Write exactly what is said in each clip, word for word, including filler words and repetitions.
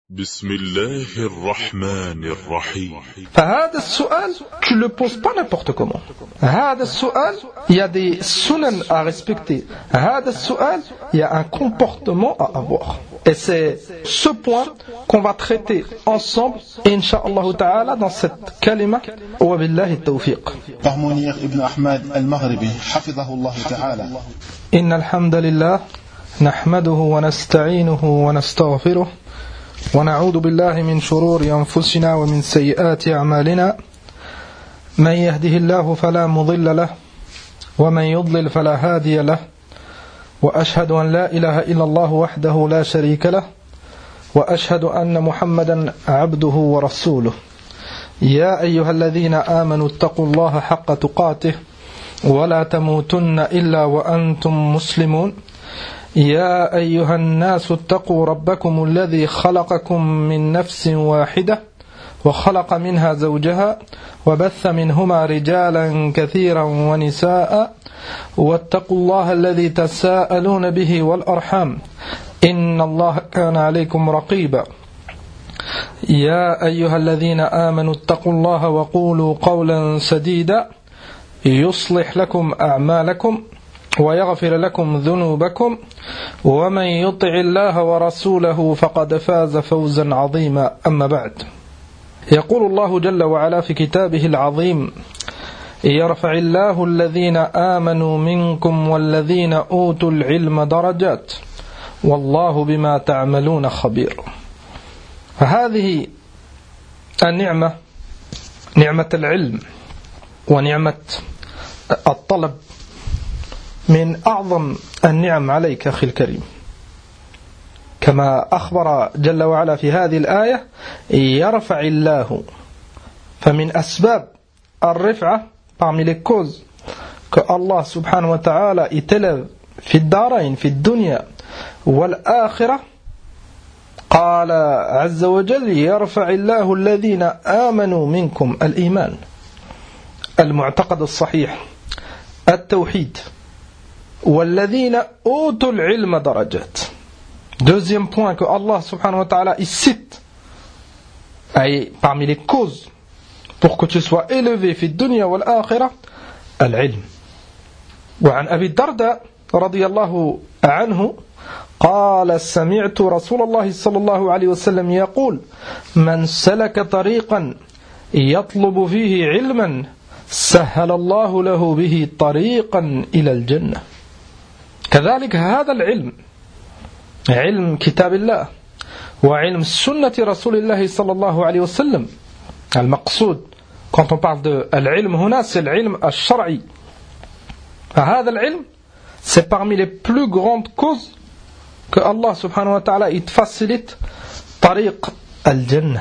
بسم الله الرحمن الرحيم. فهذا السؤال, tu le poses pas n'importe comment. هذا السؤال, il y a des sunan à respecter. هذا السؤال, il y a un comportement à avoir. Et c'est ce point qu'on va traiter ensemble, Inch'Allah Ta'ala, dans cette kalima. Wa billahi tawfiq. Par Mounir ibn Ahmad al-Maghribi, hafidhahullah ta'ala. Inna alhamdulillah, nahmaduhu wa nasta'inuhu wa nastaghfiruh. ونعوذ بالله من شرور أنفسنا ومن سيئات أعمالنا من يهده الله فلا مضل له ومن يضلل فلا هادي له وأشهد أن لا إله إلا الله وحده لا شريك له وأشهد أن محمدا عبده ورسوله يا أيها الذين آمنوا اتقوا الله حق تقاته ولا تموتن إلا وأنتم مسلمون يا أيها الناس اتقوا ربكم الذي خلقكم من نفس واحدة وخلق منها زوجها وبث منهما رجالا كثيرا ونساء واتقوا الله الذي تساءلون به والأرحام إن الله كان عليكم رقيبا يا أيها الذين آمنوا اتقوا الله وقولوا قولا سديدا يصلح لكم أعمالكم ويغفر لكم ذنوبكم ومن يطع الله ورسوله فقد فاز فوزا عظيما أما بعد يقول الله جل وعلا في كتابه العظيم يرفع الله الذين آمنوا منكم والذين أوتوا العلم درجات والله بما تعملون خبير. فهذه النعمة نعمة العلم ونعمة الطلب من أعظم النعم عليك أخي الكريم، كما أخبر جل وعلا في هذه الآية يرفع الله. فمن أسباب الرفعة parmi les causes que Allah subhanahu wa ta'ala يتلف في الدارين في الدنيا والآخرة قال عز وجل يرفع الله الذين آمنوا منكم الإيمان المعتقد الصحيح التوحيد وَالَّذِينَ أُوتُوا الْعِلْمَ دَرَجَاتٍ. Deuxième point que Allah subhanahu wa ta'ala il cite et parmi les causes pour que tu sois élevé في الدنيا والآخرة العلم. وعن أبي الدرداء رضي الله عنه قال سمعت رسول الله صلى الله عليه وسلم يقول من سلك طريقا يطلب فيه علما سهل الله له به طريقا إلى الجنة. كذلك هذا العلم علم كتاب الله وعلم سنة رسول الله صلى الله عليه وسلم. المقصود quand on parle de العلم هنا c'est العلم الشرعي. فهذا العلم c'est parmi les plus grandes causes que Allah subhanahu wa ta'ala il facilite طريق الجنة.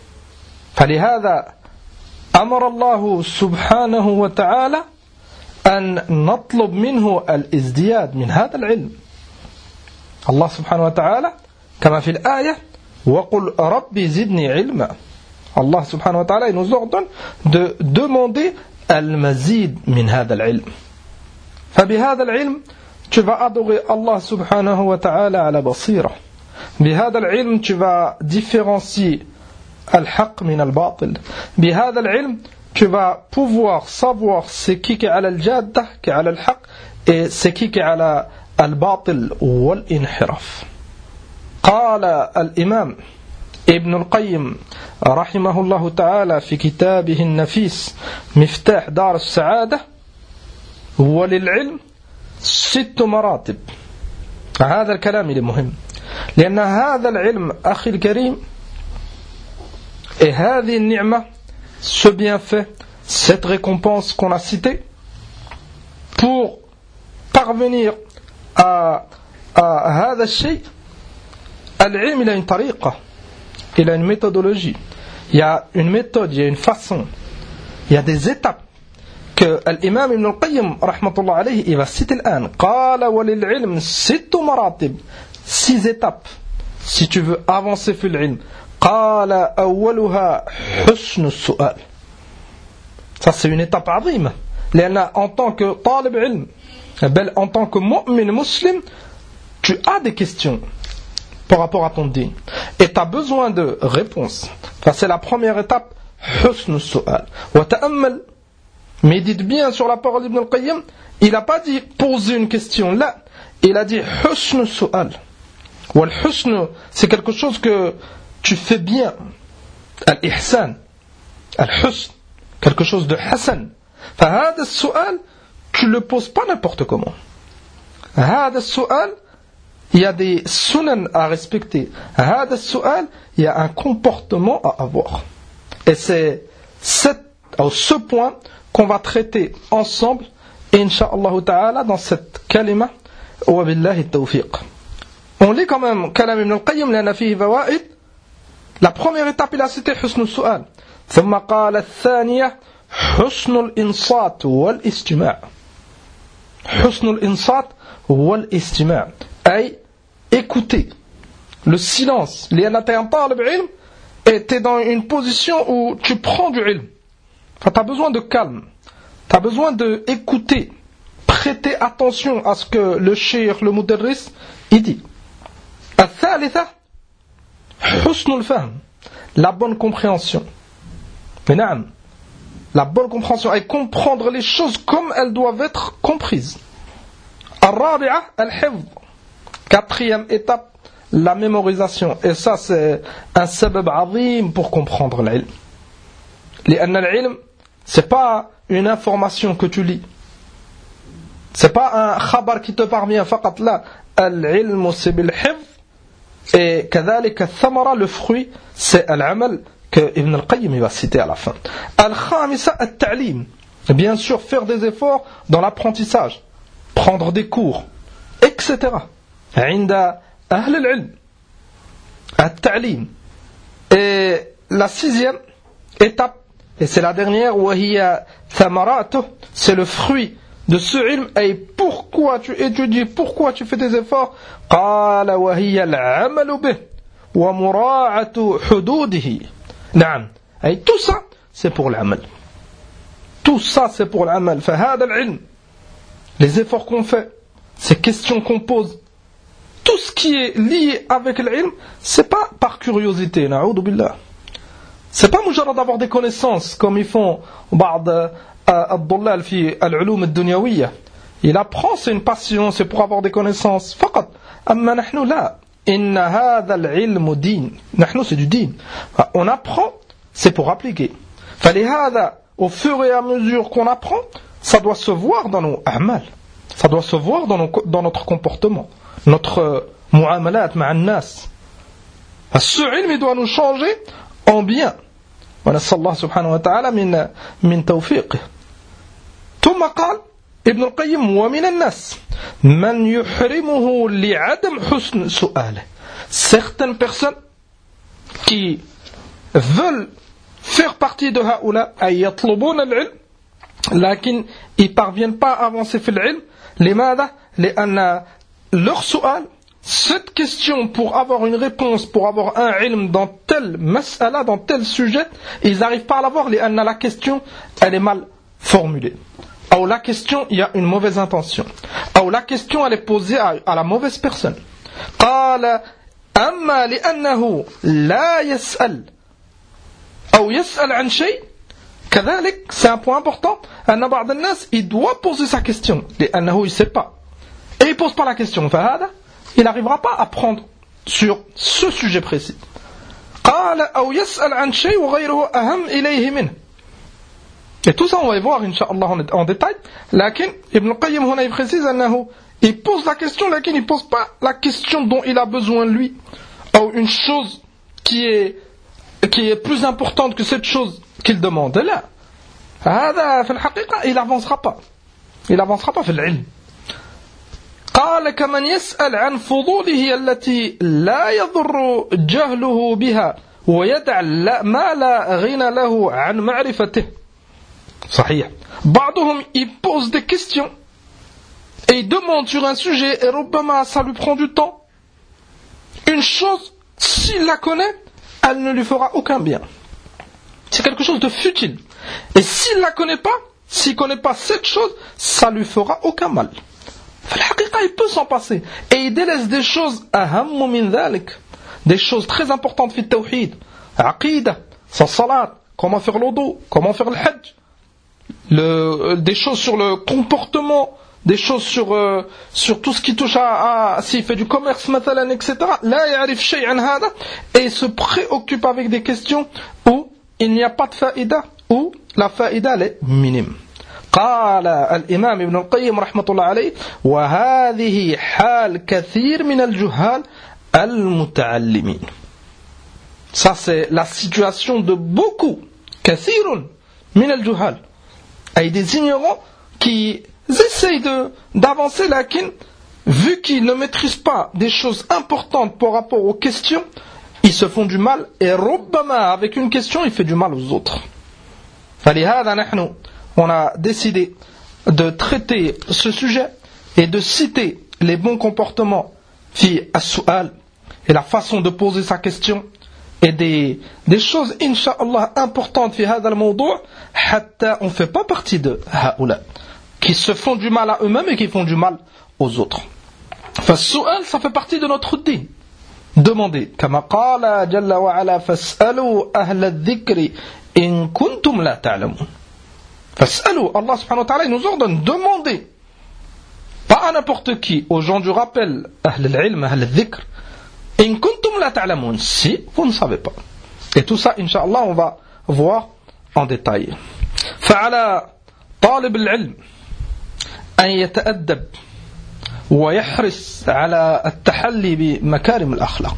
فلهذا أمر الله سبحانه وتعالى أن نطلب منه الازدياد من هذا العلم. الله سبحانه وتعالى كما في الآية وقل ربي زدني علما. الله سبحانه وتعالى nous ordonne de demander المزيد من هذا العلم. فبهذا العلم tu vas adorer Allah سبحانه وتعالى على بصيرة. بهذا العلم tu vas différencier الحق من الباطل. بهذا العلم tu vas pouvoir savoir c'est qui qui est على الجادة qui est على الحق et c'est qui qui est على الباطل والانحراف. قال الإمام ابن القيم رحمه الله تعالى في كتابه النفيس مفتاح دار السعادة وللعلم ست مراتب. هذا الكلام مهم لأن هذا العلم أخي الكريم et هذه النعمة ce bienfait, cette récompense qu'on a citée, pour parvenir à, à هذا الشيء, العلم il a une tariqa, il a une méthodologie, il y a une méthode, il y a une façon, il y a des étapes que l'imam Ibn al-Qayyim rahmatullah alayhi il va citer الآن. قال وللعلم ست مراتب, six étapes si tu veux avancer في العلم. قال أولها حسن السؤال. Ça c'est une étape عظيمة لأن en tant que طالب علم بل en tant que mu'min muslim tu as des questions par rapport à ton din. Et tu as besoin de réponses. Enfin, c'est la première étape. Husn al-su'al. Wa ta'ammal. Médite bien sur la parole d'Ibn al-Qayyim. Il n'a pas dit poser une question là. Il a dit husn al-su'al. Wa al-husn, c'est quelque chose que tu fais bien. Al-ihsan. Al-husn. Quelque chose de hasan. فهذا السؤال, tu le poses pas n'importe comment. هذا السؤال, il y a des sunan à respecter. هذا السؤال, il y a un comportement à avoir. Et c'est cette, ce point qu'on va traiter ensemble, incha'Allah ta'ala, dans cette kalima, wa billahi tawfiq. On lit quand même kalam ibn al-Qayyim, لأن فيه فوائد. La première étape, il a cité حسن السؤال. ثم قال الثانية حسن الإنصات والاستماع. حسن الإنصات والاستماع. أي écouter. Le silence. لأن t'es un talib ilm et t'es dans une position où tu prends du ilm. Enfin, t'as besoin de calme. T'as besoin d'écouter. Prêter attention à ce que le cheikh, le mudarris, il dit. الثالثة حسن الفهم. La bonne compréhension. Mais نعم. La bonne compréhension et comprendre les choses comme elles doivent être comprises. الرابعة الحفظ. Quatrième étape, la mémorisation. Et ça, c'est un sabab azim pour comprendre l'ilm. لأن العلم, c'est pas une information que tu lis. C'est pas un khabar qui te parvient فقط لا. العلم c'est بالحفظ. Et كذلك الثمرة, le fruit, c'est العمل que Ibn al-Qayyim va citer à la fin. Al-Khamisa at-ta'lim. Bien sûr, faire des efforts dans l'apprentissage, prendre des cours, et cetera. Inda ahl al-ilm. At-ta'lim. Et la sixième étape, et c'est la dernière, وهي ثمراته, c'est le fruit de ce ilm. Et pourquoi tu étudies, pourquoi tu fais des efforts? قال وهي العمل به ومراعاة حدوده. نعم. Et tout ça, c'est pour l'amal. Tout ça, c'est pour l'amal. فهذا العلم. Les efforts qu'on fait, ces questions qu'on pose, tout ce qui est lié avec l'ilm, c'est pas par curiosité. نعوذ بالله. C'est pas مجرد d'avoir des connaissances comme ils font بعض الضلال في العلوم الدنيوية. Il apprend, c'est une passion, c'est pour avoir des connaissances. فقط. أما نحن لا. إن هذا العلم دين. نحن c'est du din. On apprend, c'est pour appliquer. فلهذا, au fur et à mesure qu'on apprend, ça doit se voir dans nos a'mal. Ça doit se voir dans, nos, dans notre comportement, notre mu'amalat ma'an nas. Ce ilm, il doit nous changer en bien. ونسأل الله سبحانه وتعالى من من توفيقه. ثم قال ابن القيم ومن الناس من يحرمه لعدم حسن سؤاله. Certaines personnes qui veulent faire partie de هؤلاء أي يطلبون العلم لكن ils parviennent pas à avancer في العلم. لماذا؟ لأن leur سؤال, cette question pour avoir une réponse, pour avoir un ilm dans tel mas'ala, dans tel sujet, ils n'arrivent pas à l'avoir. لأن la question, elle est mal formulée. Ou la question, il y a une mauvaise intention. Ou la question, elle est posée à, à la mauvaise personne. قال أما لأنه لا يسأل أو يسأل عن شيء كذلك, c'est un point important. أن بعض الناس, il doit poser sa question. لأنه il ne sait pas. Et il ne pose pas la question. فهذا, il n'arrivera pas à prendre sur ce sujet précis. قال أو يسأل عن شيء وغيره أهم إليه منه. Et tout ça, on va y voir, Inch'Allah, en, en détail. Lakin, Ibn al-Qayyim, il précise, il pose la question, lakin il ne pose pas la question dont il a besoin lui. Ou une chose qui est, qui est plus importante que cette chose qu'il demande. Là, il n'avancera pas. Il n'avancera pas في العلم. قال كمن يسأل عن فضوله التي لا يضر جهله بها ويدع ما لا غنى له عن معرفته. صحيح. بعضهم il pose des questions et il demande sur un sujet et ربما ça lui prend du temps. Une chose, s'il la connaît, elle ne lui fera aucun bien. C'est quelque chose de futile. Et s'il la connaît pas, s'il connaît pas cette chose, ça lui fera aucun mal. فالحقيقة il peut s'en passer. Et il délaisse des choses ahammu min dhalik, des choses très importantes fi tawhid, aqida, sa salat, comment faire l'odo, comment faire le hajj, le, des choses sur le comportement, des choses sur, euh, sur tout ce qui touche à, à s'il fait du commerce, mathalan, et cetera. Là, ya'rif shay'an hada, et il se préoccupe avec des questions où il n'y a pas de faïda, où la faïda elle est minime. قال الإمام ابن القيم رحمة الله عليه وهذه حال كثير من الجهال المتعلمين. Ça c'est la situation de beaucoup, كثير من الجهال, et des ignorants qui essayent de, d'avancer, lakin, vu qu'ils ne maîtrisent pas des choses importantes par rapport aux questions, ils se font du mal, et ربما avec une question il fait du mal aux autres. فلهذا نحن on a décidé de traiter ce sujet et de citer les bons comportements fi as-su'al et la façon de poser sa question et des, des choses incha'Allah importantes fi hadha al-mawdu' hatta on ne fait pas partie de haoula qui se font du mal à eux-mêmes et qui font du mal aux autres. Fas-su'al, ça fait partie de notre din. Demandez, kama qala jalla wa ala fas'alu ahla adh-dhikri in kuntum la ta'lamun. Fas'alu, Allah subhanahu wa ta'ala nous ordonne demander, pas à n'importe qui, aux gens du rappel, ahl al-ilm, ahl al-dhikr, in kuntum la ta'lamun, si vous ne savez pas. Et tout ça, incha'Allah, on va voir en détail. Fa'ala talib al-ilm an yata'addab wa yahris ala at-tahalli bi makarim al-akhlaq.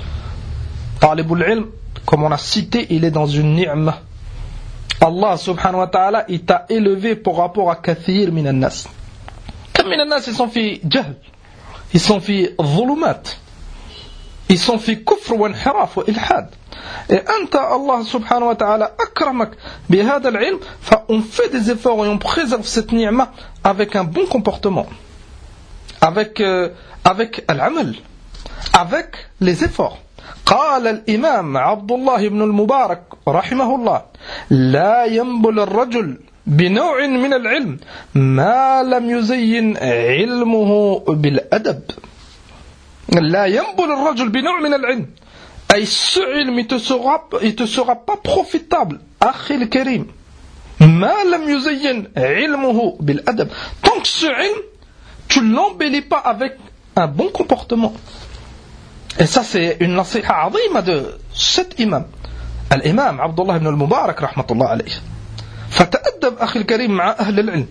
Talib al-ilm, comme on a cité, il est dans une ni'ma. Allah subhanahu wa ta'ala, il t'a élevé par rapport à kathir min al-nas. Comme min al-nas, ils sont fi jahl, ils sont fi dhulumat, ils sont fi kufr wa inhiraf wa ilhad. Et anta, Allah subhanahu wa ta'ala, akramak bi hada al-ilm, on fait des efforts et on préserve cette ni'ma avec un bon comportement, avec, euh, avec al-amal, avec les efforts. قال الإمام عبد الله بن المبارك رحمه الله لا ينبل الرجل بنوع من العلم ما لم يزين علمه بالأدب. لا ينبل الرجل بنوع من العلم, أي ce ilm il te sera, il te sera pas profitable أخي الكريم ما لم يزين علمه بالأدب, tant que ce ilm tu l'embellis pas avec un bon comportement. Et ça c'est une nasiha azima de cet imam, l'imam Abdullah ibn al-Mubarak rahmatullah alayhi. Fata'addab akhi al-karim ma'a ahli al-ilm.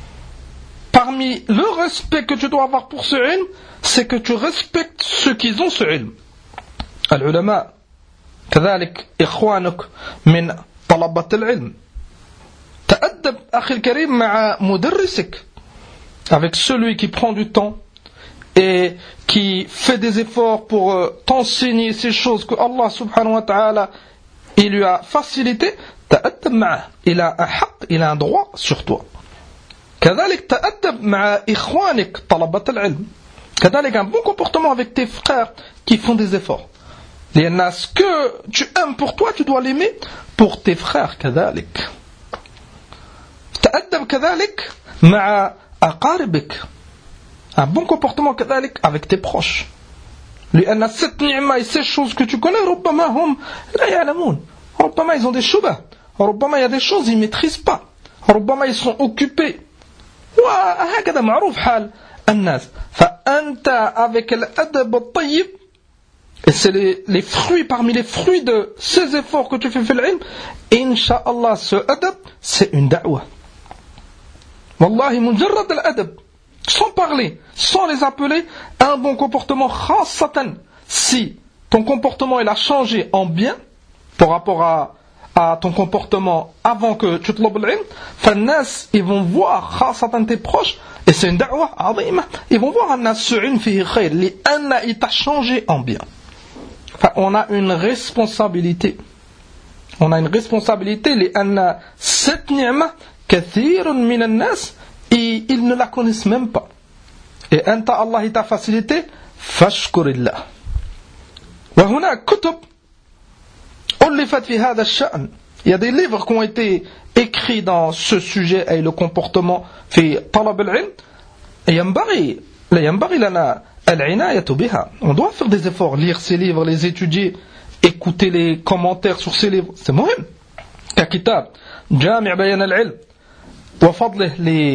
Parmi le respect que tu dois avoir pour ce ilm, c'est que tu respectes ceux qui ont ce ilm. Al-ulama, كذلك إخوانك من طلبة العلم. تأدب أخي الكريم مع مدرسك, avec celui qui prend du temps et qui fait des efforts pour euh, t'enseigner ces choses que Allah subhanahu wa ta'ala il lui a facilité. تأدب معه, il a un haq, il a un droit sur toi. كذلك تأدب مع إخوانك طلبة العلم, كذلك un bon comportement avec tes frères qui font des efforts. لأن ce que tu aimes pour toi, tu dois l'aimer pour tes frères. كذلك تأدب كذلك مع أقاربك, un bon comportement كذلك avec tes proches. لأن cette ni'ma et ces choses que tu connais, ربما هم لا يعلمون, ربما ils ont des shubha, ربما il y a des choses ils ne maîtrisent pas, ربما ils sont occupés. وهكذا معروف حال الناس. فأنت avec الأدب الطيب, et c'est les, les fruits, parmi les fruits de ces efforts que tu fais في العلم, إنشاء ce adab, c'est une da'wah. والله مجرد الأدب, sans parler, sans les appeler, un bon comportement khassatan, si ton comportement il a changé en bien par rapport à, à ton comportement avant que tu te l'obl ilm, fannas ils vont voir khassatan tes proches, et c'est une da'wah azima, ils vont voir anna su'in fihi khayr, li anna il t'a changé en bien. Enfin, on a une responsabilité, on a une responsabilité, li anna cette ni'ma kathirun min an-nas, et ils ne la connaissent même pas. Et anta Allah il t'a facilité, fashkurillah. Wa huna kutub ulifat fi hadha ash-sha'n. Il y a des livres qui ont été écrits dans ce sujet et le comportement fi talab al-ilm. Et ينبغي لا ينبغي لنا العناية بها. On doit faire des efforts, lire ces livres, les étudier, écouter les commentaires sur ces livres. C'est مهم. ككتاب جامع بيان العلم وفضله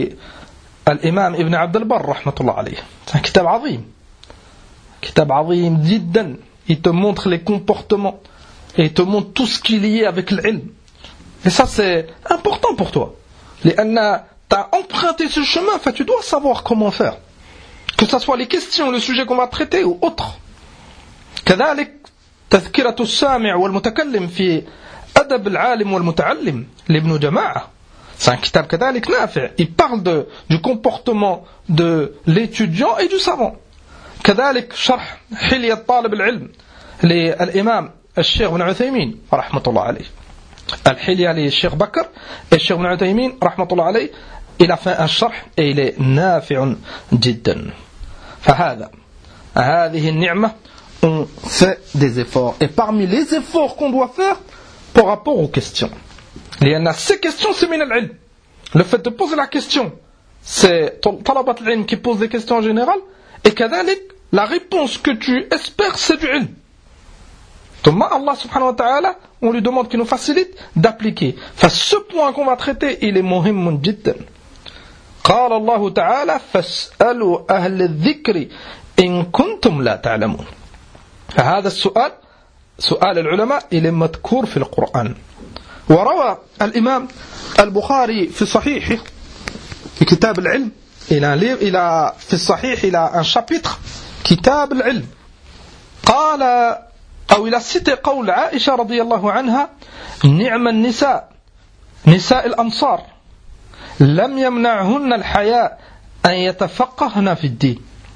للإمام ابن عبد البر رحمة الله عليه. C'est un كتاب عظيم. كتاب عظيم جدا. Il te montre les comportements et il te montre tout ce qui est lié avec l'ilm. Et ça c'est important pour toi. لأن tu as emprunté ce chemin, enfin tu dois savoir comment faire. Que ce soit les questions, le sujet qu'on va traiter ou autre. كذلك تذكرة السامع والمتكلم في أدب العالم والمتعلم لابن جماعة. C'est un kitab كذلك نافع. Il parle de, du comportement de l'étudiant et du savant. كذلك شرح حلية طالب العلم للإمام الشيخ ابن عثيمين رحمة الله عليه. الحلية للشيخ بكر الشيخ ابن عثيمين رحمة الله عليه. Il a fait un شرح et il est نافع جدا. فهذا هذه النعمة on fait des efforts. Et parmi les efforts qu'on doit faire par rapport aux questions. لأن ces questions c'est من العلم. Le fait de poser la question, c'est طلبة العلم qui pose des questions en général. Et كذلك la réponse que tu espères c'est du ilm. Donc Allah subhanahu wa ta'ala, on lui demande qu'il nous facilite d'appliquer. Enfin, ce point qu'on va traiter, il est مهم جدا. قال الله تعالى فاسألوا أهل الذكر إن كنتم لا تعلمون. فهذا السؤال سؤال العلماء إلى مذكور في القرآن. وروى الإمام البخاري في صحيحه في كتاب العلم إلى إلى في الصحيح إلى un chapitre كتاب العلم قال أو إلى cité قول عائشة رضي الله عنها نعم النساء نساء الأنصار لم يمنعهن الحياء أن يتفقهن في الدين.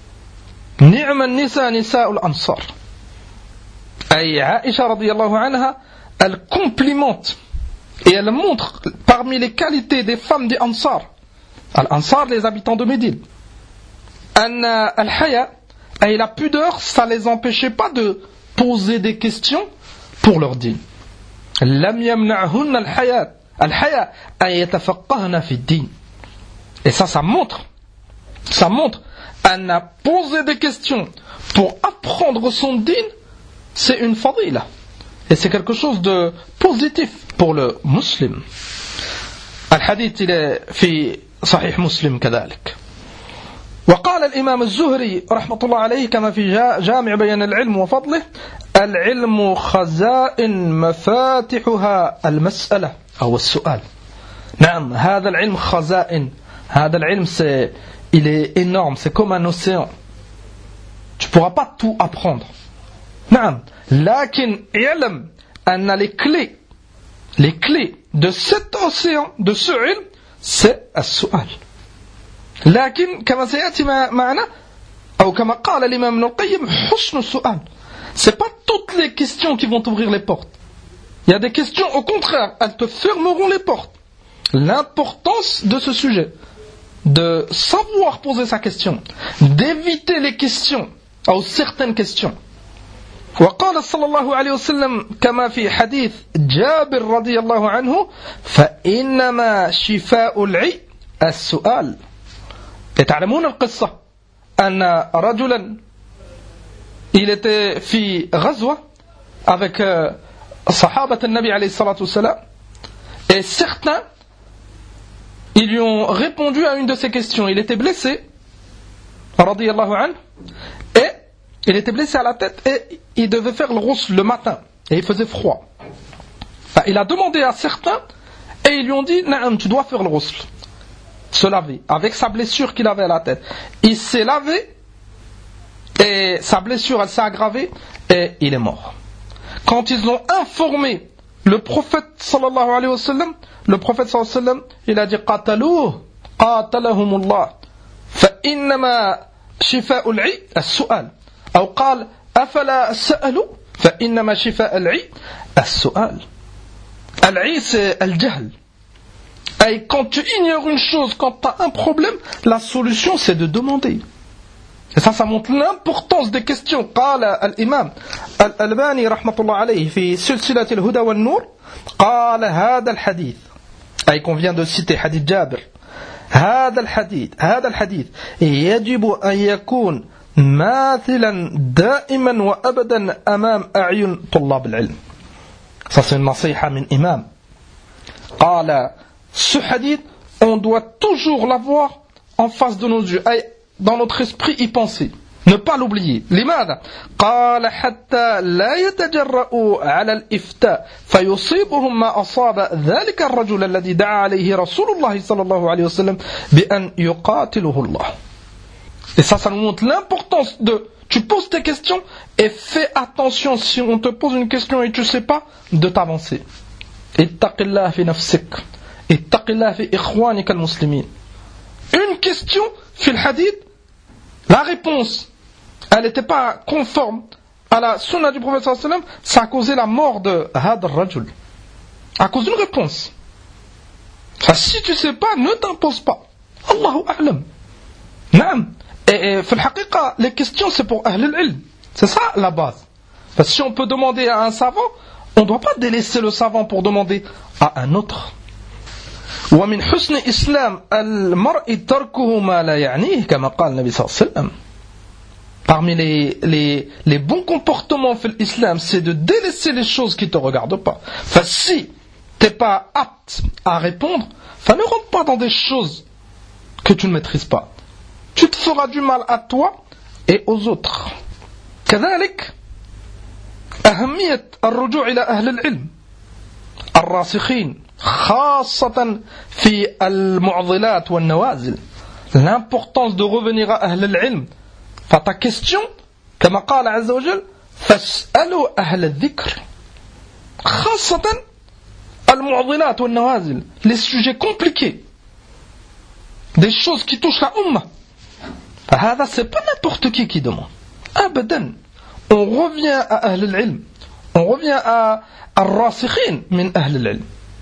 نعم النساء نساء الأنصار. أي عائشة رضي الله عنها elle complimente et elle montre parmi les qualités des femmes des Ansar, Al-Ansar, les habitants de Médine, أن الحياء et la pudeur, ça les empêchait pas de poser des questions pour leur dîn. لم يمنعهن الحياء الحياء أن يتفقهن في الدين. Et ça, ça montre, ça montre, elle a posé des questions pour apprendre son dîn, c'est une fadila. Et c'est quelque chose de positif pour le musulman. الحديث إلى في صحيح مسلم كذلك. وقال الإمام الزهري رحمة الله عليه كما في جامع بيان العلم وفضله العلم خزائن مفاتحها المسألة أو السؤال. نعم هذا العلم خزائن. هذا العلم c'est il est énorme, c'est comme un océan. Tu ne pourras pas tout apprendre. نعم لكن اعلم أن les clés les clés de cet océan de ce علم c'est السؤال. لكن كما سيأتي معنا أو كما قال الإمام ابن القيم حسن السؤال. C'est pas toutes les questions qui vont t'ouvrir les portes. Il y a des questions au contraire, elles te fermeront les portes. L'importance de ce sujet, de savoir poser sa question, d'éviter les questions ou certaines questions. وقال صلى الله عليه وسلم كما في حديث جابر رضي الله عنه فإنما شفاء العي السؤال. تعلمون القصة أن رجلا il était في غزوة avec صحابة النبي عليه الصلاة والسلام et certains ils lui ont répondu à une de ces questions. Il était blessé رضي الله عنه et il était blessé à la tête et il devait faire le ghusl le matin et il faisait froid. Il a demandé à certains et ils lui ont dit Naam, tu dois faire le ghusl, se laver avec sa blessure qu'il avait à la tête. Il s'est lavé et sa blessure elle s'est aggravée et il est mort. Quand ils ont informé le prophète sallallahu alayhi wa sallam, le prophète sallallahu alayhi wa sallam il a dit qataluhu qatalahumullah fa innama shifa'u al-'i as-su'al. أو قال أفلا سألوا فإنما شفاء العي السؤال. العي c'est الجهل. Et quand tu ignores une chose, quand tu as un problème, la solution c'est de demander. Et ça, ça montre l'importance des questions. قال الإمام الألباني رحمة الله عليه في سلسلة الهدى والنور قال هذا الحديث أي qu'on vient de citer حديث جابر هذا الحديث هذا الحديث يجب أن يكون ماثلا دائما وأبدا أمام أعين طلاب العلم. Ça c'est une nasiha min imam. قال ce hadith on doit toujours l'avoir en face de nos yeux, dans notre esprit y penser, ne pas l'oublier. لماذا؟ قال حتى لا يتجرؤوا على الإفتاء فيصيبهم ما أصاب ذلك الرجل الذي دعا عليه رسول الله صلى الله عليه وسلم بأن يقاتله الله. Et ça, ça nous montre l'importance de, tu poses tes questions et fais attention si on te pose une question et tu ne sais pas, de t'avancer. ittaqillah fi nafsik, ittaqillah fi ikhwanika al-muslimin. Une question, fi le-hadith, la réponse, elle n'était pas conforme à la sunna du prophète sallallahu alayhi wa sallam, ça a causé la mort de Hadr Rajul. À cause d'une réponse. Enfin, si tu ne sais pas, ne t'impose pas. Allahu a'lam. Naam. Et, et fi le-haqiqa, les questions, c'est pour Ahl al-ilm. C'est ça la base. Parce que si on peut demander à un savant, on ne doit pas délaisser le savant pour demander à un autre. ومن حسن إسلام المرء تركه ما لا يعنيه كما قال النبي صلى الله عليه وسلم. Parmi les, les, les bons comportements في l'islam, c'est de délaisser les choses qui ne te regardent pas. Enfin, si tu n'es pas apte à répondre, enfin, ne rentre pas dans des choses que tu ne maîtrises pas. Tu te feras du mal à toi et aux autres. كذلك أهمية الرجوع إلى أهل العلم الراسخين خاصة في المعضلات والنوازل. L'importance de revenir à أهل العلم. Enfin, ta question, كما قال عز وجل فاسألوا أهل الذكر خاصة المعضلات والنوازل, les sujets compliqués, des choses qui touchent la Ummah. فهذا c'est pas n'importe qui qui demande. أبدا. On revient à أهل العلم, on revient à الراسخين من أهل العلم.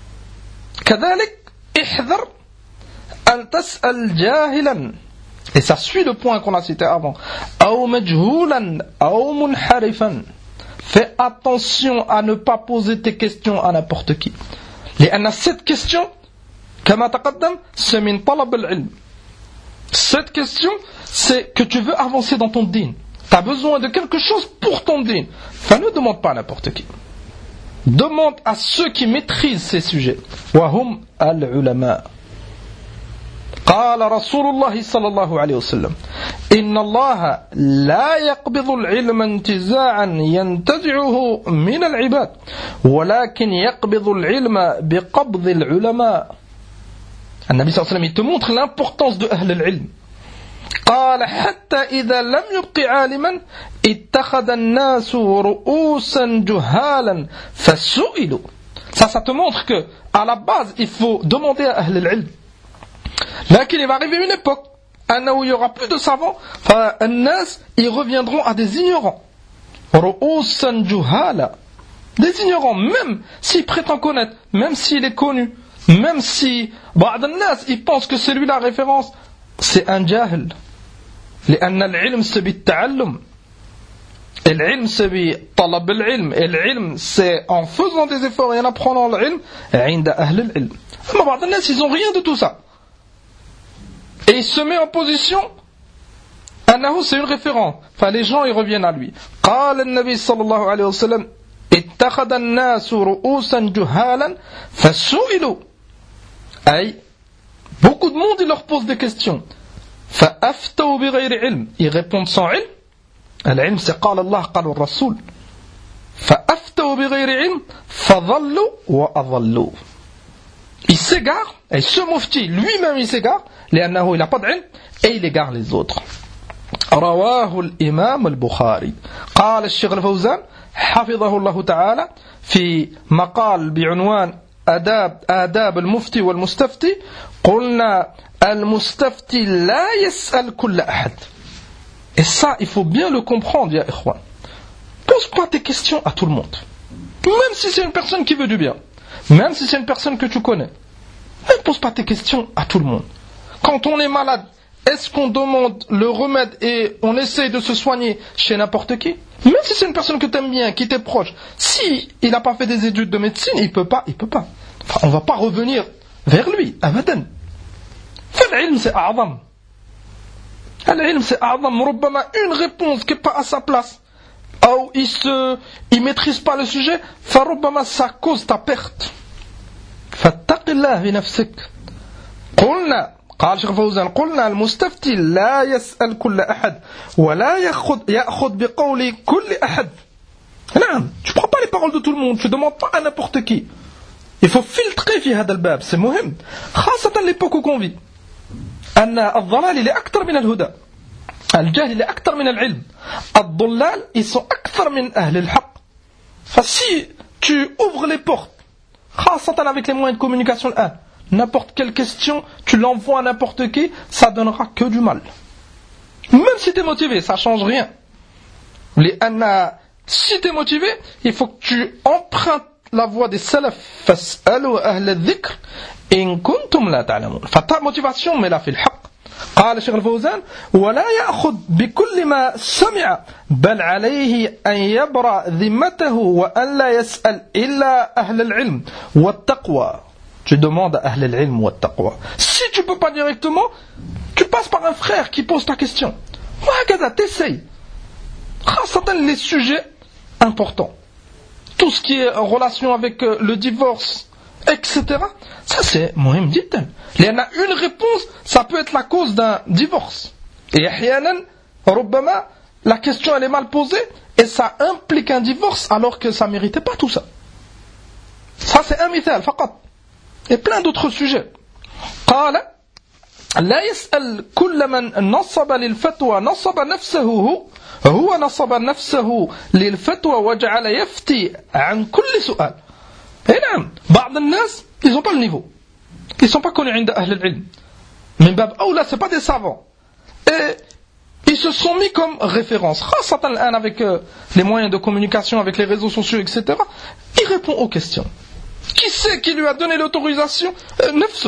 كذلك احذر أن تسأل جاهلا, et ça suit le point qu'on a cité avant, أو مجهولا أو منحرفا. Fais attention à ne pas poser tes questions à n'importe qui. لأن cette question كما تقدم c'est من طلب العلم. Cette question c'est que tu veux avancer dans ton din. Tu as besoin de quelque chose pour ton din. Enfin, ne demande pas à n'importe qui. Demande à ceux qui maîtrisent ces sujets. وهم العلماء. قال رسول الله صلى الله عليه وسلم إن الله لا يقبض العلم انتزاعا ينتزعه من العباد ولكن يقبض العلم بقبض العلماء. النبي صلى الله عليه وسلم il te montre l'importance de أهل العلم. قال حتى إذا لم يبق عالما اتخذ الناس رؤوسا جهالا فسئلوا. Ça, ça te montre que à la base, il faut demander à Ahl al-Ilm. Là, qu'il va arriver une époque où il n'y aura plus de savants, enfin, الناس, ils reviendront à des ignorants. رؤوسا جهالا. Des ignorants, même s'il prétend connaître, même s'il est connu, même si بعض الناس, ils pensent que c'est lui la référence, c'est un jahil. لأن العلم c'est بالتعلم. العلم c'est بطلب العلم. العلم c'est en faisant des efforts et en apprenant l'ilm عند أهل العلم. Mais بعض الناس ils ont rien de tout ça. Et il se met en position أنه c'est une référence. Enfin les gens ils reviennent à lui. قال النبي صلى الله عليه وسلم اتخذ الناس رؤوسا جهالا فسئلوا. أي beaucoup de monde, il leur pose des questions. فَأَفْتَوْا بِغَيْرِ عِلْم. Ils répondent sans ilm. العلم c'est قال الله قال الرسول. فَأَفْتَوْا بِغَيْرِ عِلْم فَضَلُّوا وَأَضَلُّوا. Il s'égare, et ce mufti lui-même il s'égare, لأنه il n'a pas d'ilm, et il égare les autres. رواه الإمام البخاري. قال الشيخ الفوزان حفظه الله تعالى في مقال بعنوان آداب آداب المفتي والمستفتي قلنا المستفتي لا يسأل كل أحد. Et ça, il faut bien le comprendre, ya ikhwan. Pose pas tes questions à tout le monde. Même si c'est une personne qui veut du bien. Même si c'est une personne que tu connais. Ne pose pas tes questions à tout le monde. Quand on est malade, est-ce qu'on demande le remède et on essaye de se soigner chez n'importe qui? Même si c'est une personne que tu aimes bien, qui t'est proche, si il n'a pas fait des études de médecine, il peut pas, il peut pas. Enfin, on va pas revenir vers lui, abadan. فالعلم c'est أعظم. العلم c'est أعظم. ربما une réponse qui n'est pas à sa place, ou il se, il maîtrise pas le sujet, فربما ça cause ta perte. فاتق الله بنفسك. قلنا قال شيخ فوزان قلنا المستفتي لا يسأل كل أحد ولا يأخذ يأخذ بقول كل أحد. نعم, tu prends pas les paroles de tout le monde, tu demandes pas à n'importe qui. Il faut filtrer في هذا الباب, c'est مهم. خاصة l'époque où on vit. أن الضلال اللي أكثر من الهدى. الجهل اللي أكثر من العلم. الضلال ils sont أكثر من أهل الحق. فسي tu ouvres les portes, خاصة avec les moyens de communication الآن, n'importe quelle question, tu l'envoies à n'importe qui, ça donnera que du mal. Même si tu es motivé, ça ne change rien. لأن si tu es motivé, il faut que tu empruntes la voie des salaf. فاسألوا أهل الذكر إن كنتم لا تعلمون. فتا motivation mais là في الحق. قال الشيخ الفوزان ولا يأخذ بكل ما سمع بل عليه أن يبرأ ذمته وأن لا يسأل إلا أهل العلم والتقوى. Tu demandes à Ahl al-Ilm wa al-Taqwa. Si tu ne peux pas directement, tu passes par un frère qui pose ta question. Voilà, t'essayes. Khasatan les sujets importants. Tout ce qui est en relation avec le divorce, et cetera. Ça c'est muhim jiddan. Il y en a une réponse, ça peut être la cause d'un divorce. Et ahyanan, rubbama, la question elle est mal posée et ça implique un divorce alors que ça ne méritait pas tout ça. Ça c'est un mithal, faqat. Et plein d'autres sujets. قال لا يسأل كل من نصب للفتوى نصب نفسه هو هو نصب نفسه للفتوى وجعل يفتي عن كل سؤال. Et نعم, بعض الناس ils n'ont pas le niveau, ils ne sont pas connus عند أهل العلم. من باب أولى, c'est pas des savants. Et ils se sont mis comme référence. خاصة الآن avec les moyens de communication, avec les réseaux sociaux, et cetera. Il répond aux questions. Qui c'est qui lui a donné l'autorisation? Nafsuh.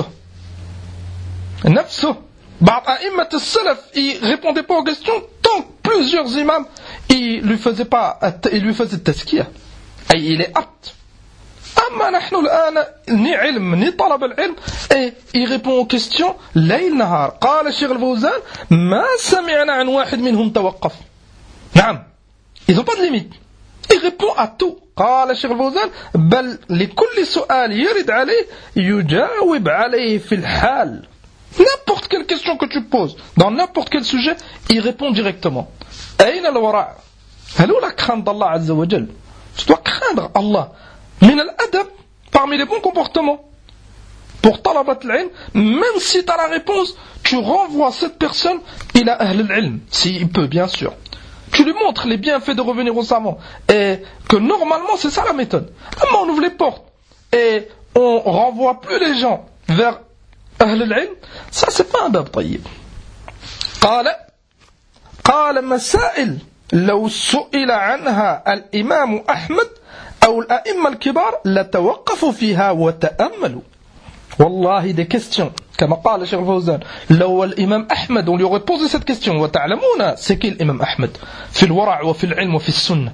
Nafsuh. Ba'd a'immat as-salaf, il répondait pas aux questions tant que plusieurs imams, ils lui faisaient pas, ils lui faisaient tazkiyah. Et il est apte. Amma nahnu al-an ni ilm ni talab al-ilm, et il répond aux questions layl nahar. قال الشيخ الفوزان ما سمعنا عن واحد منهم توقف. نعم. Ils n'ont pas de limite. Il répond à tout. قال الشيخ الفوزان بل لكل سؤال يرد عليه يجاوب عليه في الحال. N'importe quelle question que tu poses, dans n'importe quel sujet, il répond directement. أين الورع؟ هل هو la crainte d'Allah عز وجل? Tu dois craindre Allah. من الأدب, parmi les bons comportements. Pour طلبة العلم, même si tu as la réponse, tu renvoies cette personne إلى أهل العلم, s'il peut bien sûr. Tu lui montres les bienfaits de revenir aux savants. Et que normalement, c'est ça la méthode. Comment on ouvre les portes et on renvoie plus les gens vers Ahl al-Ilm, ça c'est pas un bab tayyib. قال قال مسائل لو سئل عنها الإمام أحمد أو الأئمة الكبار لتوقفوا فيها وتأملوا. والله des questions. كما قال الشيخ الفوزان لو الإمام أحمد on lui aurait posé cette question وتعلمون c'est qui l'imam Ahmed في الورع وفي العلم وفي السنة.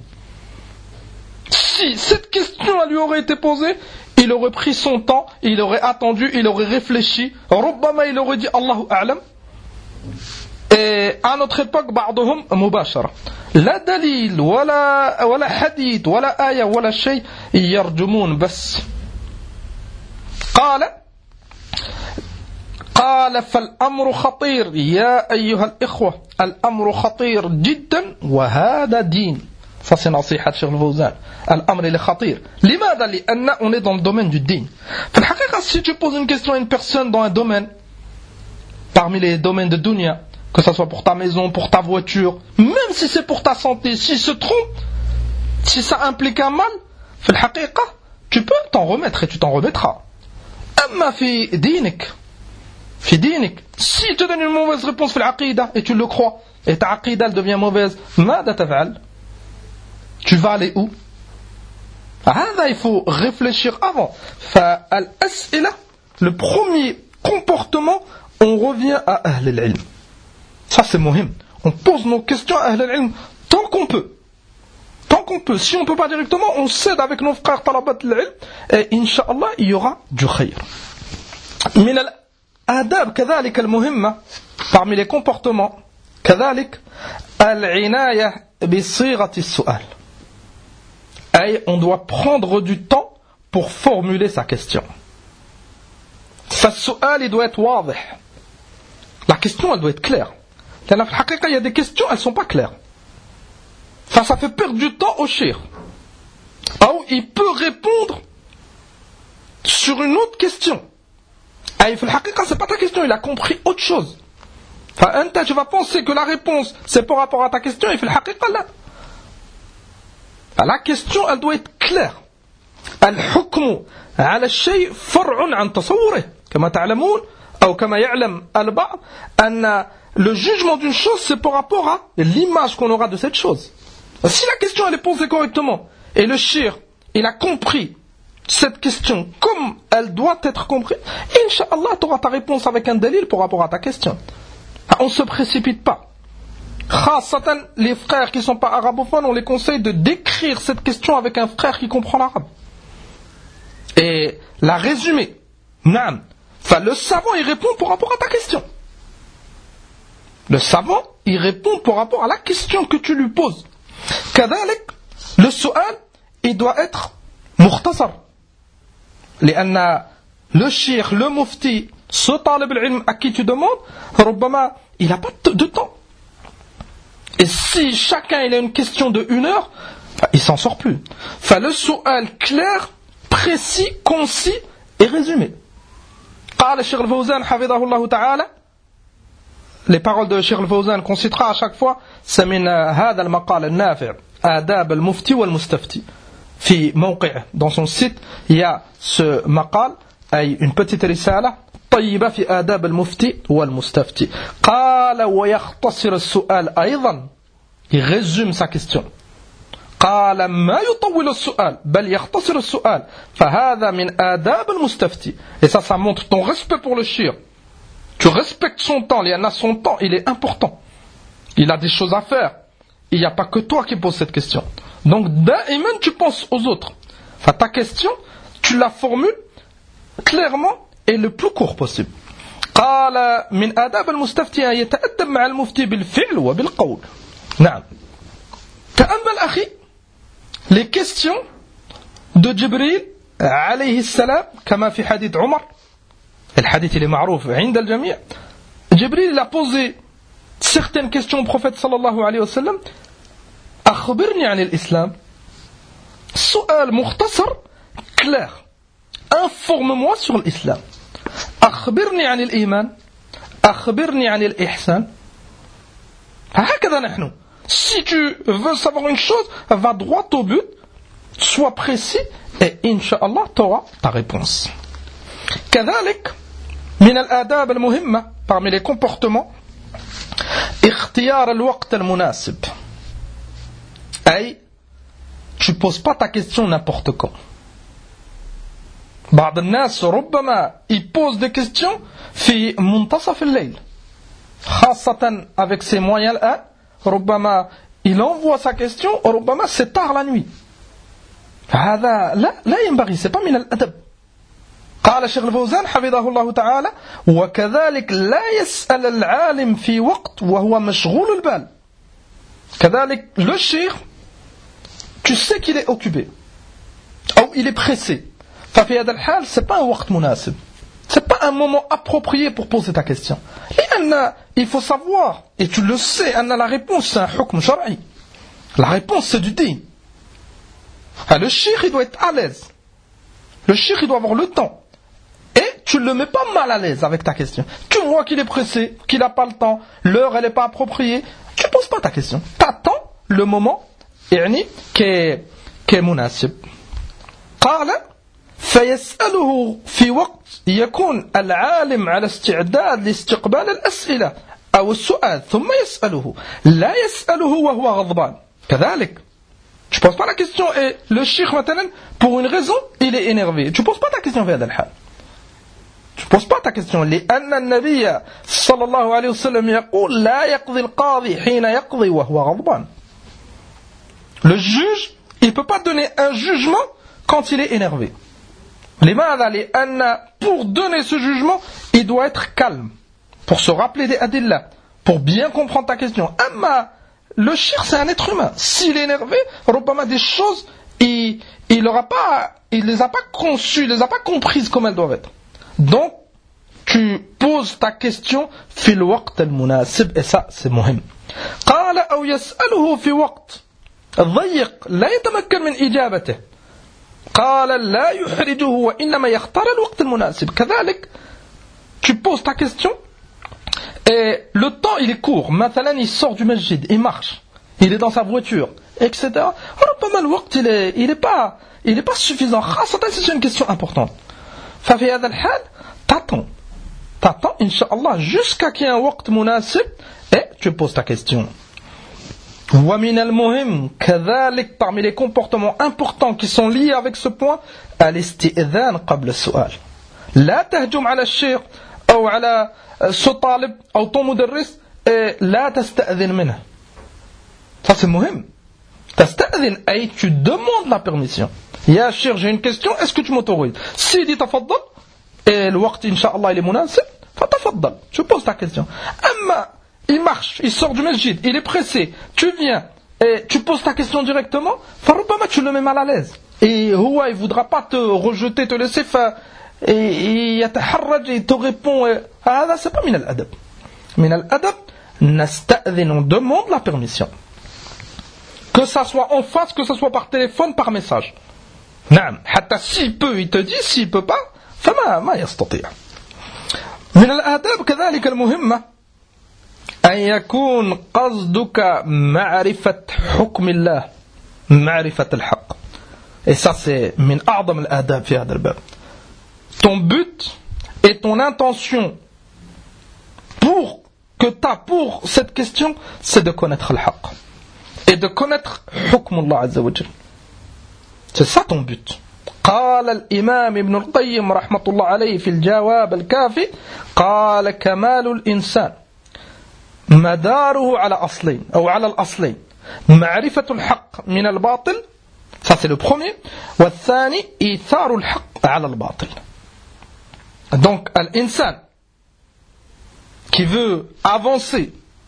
Si cette question lui aurait été posée, il aurait pris son temps, il aurait attendu, il aurait réfléchi. ربما il aurait dit Allahu a'lam. Et à notre époque بعضهم مباشرة لا دليل ولا ولا حديث ولا آية ولا شيء يرجمون بس. قال قال فالأمر خطير يا أيها الإخوة الأمر خطير جدا وهذا دين. Ça c'est نصيحة Cheikh Al-Fawzan. الأمر il est خطير. لماذا؟ لأن on est dans le domaine du din. في الحقيقة si tu poses une question à une personne dans un domaine parmi les domaines de dunya, que ça soit pour ta maison, pour ta voiture, même si c'est pour ta santé, s'il se trompe, si ça implique un mal, في الحقيقة tu peux t'en remettre et tu t'en remettras. أما في دينك في دينك si tu donnes une mauvaise réponse في العقيدة et tu le crois et ta aqida elle devient mauvaise, ماذا تفعل? Tu vas aller où? هذا il faut réfléchir avant. فالأسئلة, le premier comportement, on revient à Ahl al-Ilm. Ça c'est muhim. On pose nos questions à Ahl al-Ilm tant qu'on peut. Tant qu'on peut. Si on ne peut pas directement, on cède avec nos frères talabat al-Ilm et Inch'Allah il y aura du khayr. من آداب كذلك المهمة parmi les comportements كذلك العناية بصيغة السؤال. أي on doit prendre du temps pour formuler sa question. فالسؤال il doit être واضح. La question elle doit être claire. لأن في الحقيقة il y a des questions elles sont pas claires. Enfin, ça fait perdre du temps au cheikh. Ou il peut répondre sur une autre question. Et في الحقيقة c'est pas ta question, il a compris autre chose. Enfin, tu vas penser que la réponse c'est par rapport à ta question et في الحقيقة لا. La question elle doit être claire. الحكم على الشيء فرع عن تصوره كما تعلمون أو كما يعلم البعض أن le jugement d'une chose c'est par rapport à l'image qu'on aura de cette chose. Si la question elle est posée correctement et le shir il a compris cette question comme elle doit être comprise, Inch'Allah tu auras ta réponse avec un dalil par rapport à ta question. On ne se précipite pas. Khassatan les frères qui ne sont pas arabophones, on les conseille de décrire cette question avec un frère qui comprend l'arabe. Et la résumer. Naam. Enfin, le savant il répond par rapport à ta question. Le savant il répond par rapport à la question que tu lui poses. كذلك le su'al il doit être مختصر لأن le cheikh, le mufti, ce talib al-ilm à qui tu demandes ربما il n'a pas de temps. Et si chacun il a une question de une heure, il s'en sort plus. Enfin, le su'al clair, précis, concis et résumé. قال الشيخ الفوزان حفظه الله تعالى. Les paroles de Cheikh Al-Fawzan qu'on citera à chaque fois, c'est من هذا المقال النافع آداب المفتي والمستفتي. في موقعه, dans son site, il y a ce maqal, une petite risala طيبة في آداب المفتي والمستفتي. قال ويختصر السؤال أيضا. Il résume sa question. قال ما يطول السؤال بل يختصر السؤال فهذا من آداب المستفتي. Et ça, ça montre ton respect pour le shir. Tu respectes son temps, il y en a son temps, il est important. Il a des choses à faire. Il n'y a pas que toi qui poses cette question. Donc, da'iman, tu penses aux autres. Enfin, ta question, tu la formules clairement et le plus court possible. قال من آداب المستفتي أن يتأدب مع المفتي بالفعل وبالقول. نعم. تأمل أخي les questions de Jibril عليه السلام كما في حديث عمر. Le hadith il est معروف عند الجميع. Jibril il a posé certaines questions au prophète sallallahu alayhi wa sallam. أخبرني عن الإسلام. سؤال مختصر clair. Informe-moi sur l'islam. أخبرني عن الإيمان. أخبرني عن الإحسان. هكذا نحن. Si tu veux savoir une chose, va droit au but, sois précis et Inch'Allah tu auras ta réponse. كذلك من الآداب المهمة parmi les comportements اختيار الوقت المناسب. أي tu poses pas ta question n'importe quand. بعض الناس ربما ils posent des questions في منتصف الليل خاصة avec ces moyens là ربما il envoie sa question ربما c'est tard la nuit. هذا لا لا ينبغي, c'est pas من الأدب. قال الشيخ الفوزان حفظه الله تعالى وكذلك لا يسأل العالم في وقت وهو مشغول البال. كذلك le cheikh tu sais qu'il est occupé ou il est pressé. ففي هذا الحال c'est pas un وقت مناسب, c'est pas un moment approprié pour poser ta question. لأن il faut savoir et tu le sais أن la réponse c'est un حكم شرعي. La réponse c'est du din. Le cheikh il doit être à l'aise. Le cheikh il doit avoir le temps. Tu ne le mets pas mal à l'aise avec ta question. Tu vois qu'il est pressé, qu'il n'a pas le temps, l'heure elle n'est pas appropriée. Tu ne poses pas ta question. Tu attends le moment يعني qui est مناسب. قال فيسأله في وقت يكون العالم على استعداد لاستقبال الأسئلة أو السؤال ثم يسأله لا يسأله وهو غضبان. كذلك tu ne poses pas la question et le cheikh maintenant pour une raison il est énervé. Tu ne poses pas ta question في هذا الحال. Tu ne poses pas ta question. لأن النبي صلى الله عليه وسلم يقول لا يقضي القاضي حين يقضي وهو غضبان. Le juge, il ne peut pas donner un jugement quand il est énervé. لماذا؟ لأن pour donner ce jugement, il doit être calme pour se rappeler des adillah, pour bien comprendre ta question. Amma, le shir, c'est un être humain. S'il est énervé, Rubbama des choses, il il aura pas, il les a pas conçues, il les a pas comprises comme elles doivent être. Donc, tu poses ta question في الوقت المناسب, et ça, c'est مهم. قال أو يسأله في وقت ضيق لا يتمكن من إجابته. قال لا يحرجه وإنما يختار الوقت المناسب. كذلك, tu poses ta question et le temps il est court. مثلا, il sort du masjid, il marche, il est dans sa voiture, et cetera. ربما الوقت il est, il est pas, il est pas suffisant. خاصة si c'est une question importante. ففي هذا الحال, t'attends, t'attends, Inch'Allah, jusqu'à qu'il y ait un waqt munasib, et tu poses ta question. ومن المهم كذلك, parmi les comportements importants qui sont liés avec ce point, الاستئذان قبل السؤال. لا تهجم على الشيخ أو على ce طالب أو ton مدرس لا تستأذن منه. Ça c'est مهم. تستأذن أي tu demandes la permission. يا شيخ, j'ai une question, est-ce que tu m'autorises? Si dit تفضل, et le waqt Inch'Allah il est munasib, فتفضل, tu poses ta question. أما il marche, il sort du masjid, il est pressé, tu viens et tu poses ta question directement, فربما tu le mets mal à l'aise. Et هو il voudra pas te rejeter, te laisser faire, et يتحرج et te répond. هذا c'est pas من الأدب. من الأدب نستأذن, on demande la permission. Que ça soit en face, que ça soit par téléphone, par message. نعم, حتى s'il peut, il te dit, s'il peut pas, فما ما يستطيع. من الآداب كذلك المهمة أن يكون قصدك معرفة حكم الله, معرفة الحق. Et ça c'est من أعظم الآداب في هذا الباب. Ton but et ton intention pour que t'as pour cette question, c'est de connaître le haqq et de connaître حكم الله عز وجل. C'est ça ton but. قال الإمام ابن القيم رحمة الله عليه في الجواب الكافي, قال كمال الإنسان مداره على أصلين أو على الأصلين, معرفة الحق من الباطل, ça c'est le premier, والثاني إيثار الحق على الباطل. Donc l'insan qui veut avancer,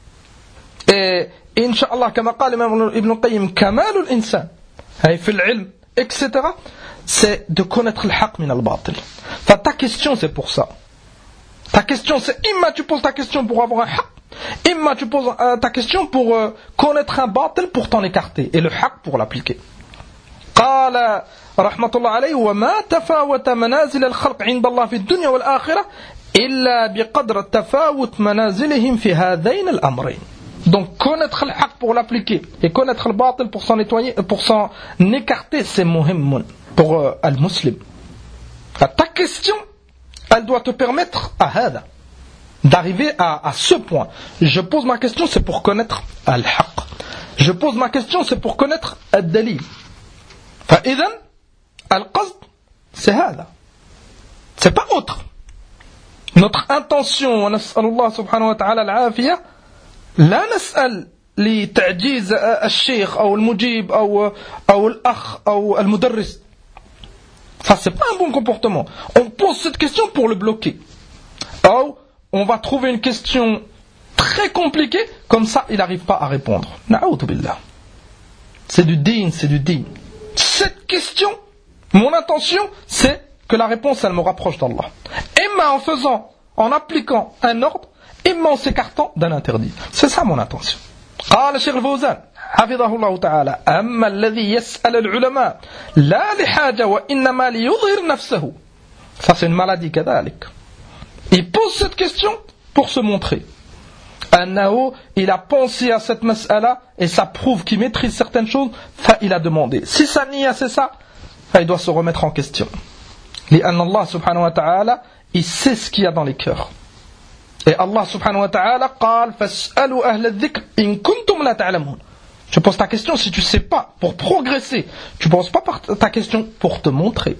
et Inch'Allah كما قال الإمام ابن القيم كمال الإنسان أي في العلم et cetera, c'est de connaître le haqq min al-batil. Enfin, ta question c'est pour ça. Ta question c'est, imma tu poses ta question pour avoir un haqq, imma tu poses euh, ta question pour euh, connaître un batil pour t'en écarter, et le haqq pour l'appliquer. قال رحمة الله عليه وما تفاوت منازل الخلق عند الله في الدنيا والآخرة إلا بقدر تفاوت منازلهم في هذين الأمرين. Donc connaître le haqq pour l'appliquer et connaître le batil pour s'en nettoyer, pour s'en écarter, c'est muhimmun pour euh, al-muslim. Ta question, elle doit te permettre à hada, d'arriver à, à ce point. Je pose ma question, c'est pour connaître al-haqq. Je pose ma question, c'est pour connaître al-dalil. فإذن القصد c'est هذا, c'est pas autre. Notre intention, ونسأل الله سبحانه وتعالى العافية, لا نسأل لتعجيز الشيخ أو المجيب أو أو الأخ أو المدرس. Ça c'est pas un bon comportement. On pose cette question pour le bloquer. Ou on va trouver une question très compliquée, comme ça il n'arrive pas à répondre. Na'oudhu billah. C'est du din, c'est du din. Cette question, mon intention, c'est que la réponse, elle me rapproche d'Allah. Imma en faisant, en appliquant un ordre, imma en s'écartant d'un interdit. C'est ça mon intention. قال الشيخ الفوزان حفظه الله تعالى أما الذي يسأل العلماء لا لحاجة وإنما ليظهر نفسه. Ça c'est une maladie كذلك. Il pose cette question pour se montrer. أنه il a pensé à cette mas'ala et ça prouve qu'il maîtrise certaines choses, il a demandé. Si ça nie c'est ça, il doit se remettre en question. لأن الله سبحانه وتعالى il sait ce qu'il y a dans les cœurs. Et Allah subhanahu wa ta'ala قال فاسألوا أهل الذكر إن كنتم لا تعلمون. Tu poses ta question si tu sais pas, pour progresser. Tu poses pas ta question pour te montrer.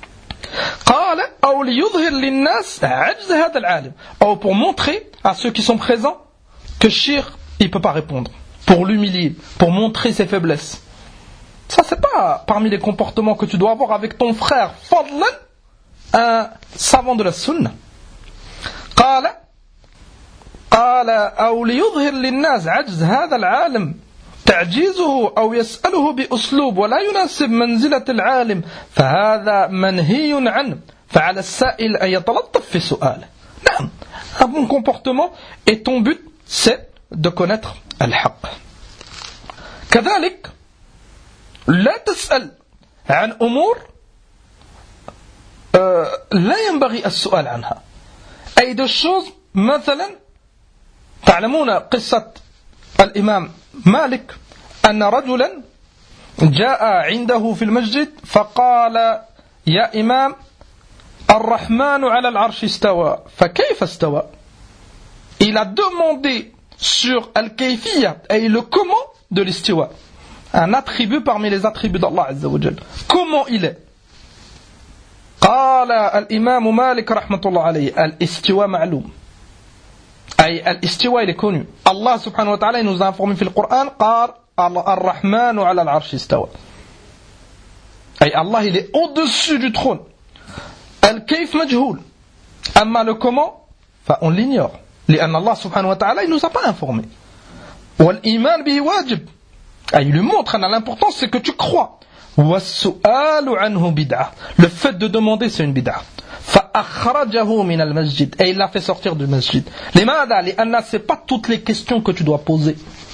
قال أو ليظهر للناس عجز هذا العالم. Ou pour montrer à ceux qui sont présents que Shir, il peut pas répondre. Pour l'humilier, pour montrer ses faiblesses. Ça c'est pas parmi les comportements que tu dois avoir avec ton frère Fadlan, un savant de la sunna. قال قال أو ليظهر للناس عجز هذا العالم تعجيزه أو يسأله بأسلوب ولا يناسب منزلة العالم فهذا منهي عنه فعلى السائل أن يتلطف في سؤاله. نعم, un bon comportement et ton but c'est de connaître الحق. كذلك لا تسأل عن أمور لا ينبغي السؤال عنها. أي de choses مثلا تعلمون قصة الإمام مالك أن رجلا جاء عنده في المسجد فقال يا إمام الرحمن على العرش استوى فكيف استوى. Il a demandé sur al-kayfiyya et le comment de l'istiwa, un attribut parmi les attributs d'Allah Azza wa Jal. Comment il est. قال الإمام مالك رحمة الله عليه الاستواء معلوم. أي الاستواء il est connu. Allah subhanahu wa ta'ala nous a informé في القرآن قال الرحمن على العرش استوى. أي Allah il est au-dessus du trône. الكيف مجهول. أما le comment فon l'ignore. لأن الله سبحانه وتعالى il nous a pas informé. والإيمان به واجب. أي il lui montre l'importance c'est que tu crois. والسؤال عنه بدعة. Le fait de demander c'est une bid'ah. فأخرجه من المسجد. Et il l'a fait sortir du masjid. لماذا؟ لأن c'est pas toutes les questions que tu dois poser.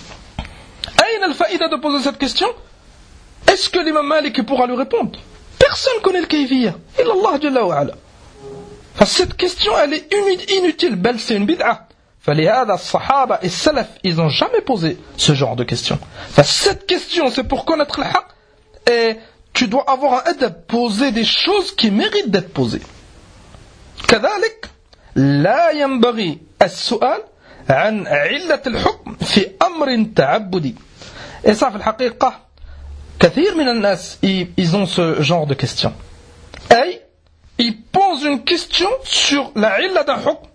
أين الفائدة de poser cette question? Est-ce que l'imam Malik pourra lui répondre? Personne connaît le kayfiyya. إلا الله جل وعلا. Cette question elle est inutile. بل c'est une bid'ah. فلهذا الصحابة et salaf ils n'ont jamais posé ce genre de question. Cette question c'est pour connaître le haqq. Et tu dois avoir un adab, poser des choses qui méritent d'être posées. كذلك لا ينبغي السؤال عن علة الحكم في أمر تعبدي. Et ça في الحقيقة كثير من الناس ils ont ce genre de questions. أي ils posent une question sur la علة d'un حكم.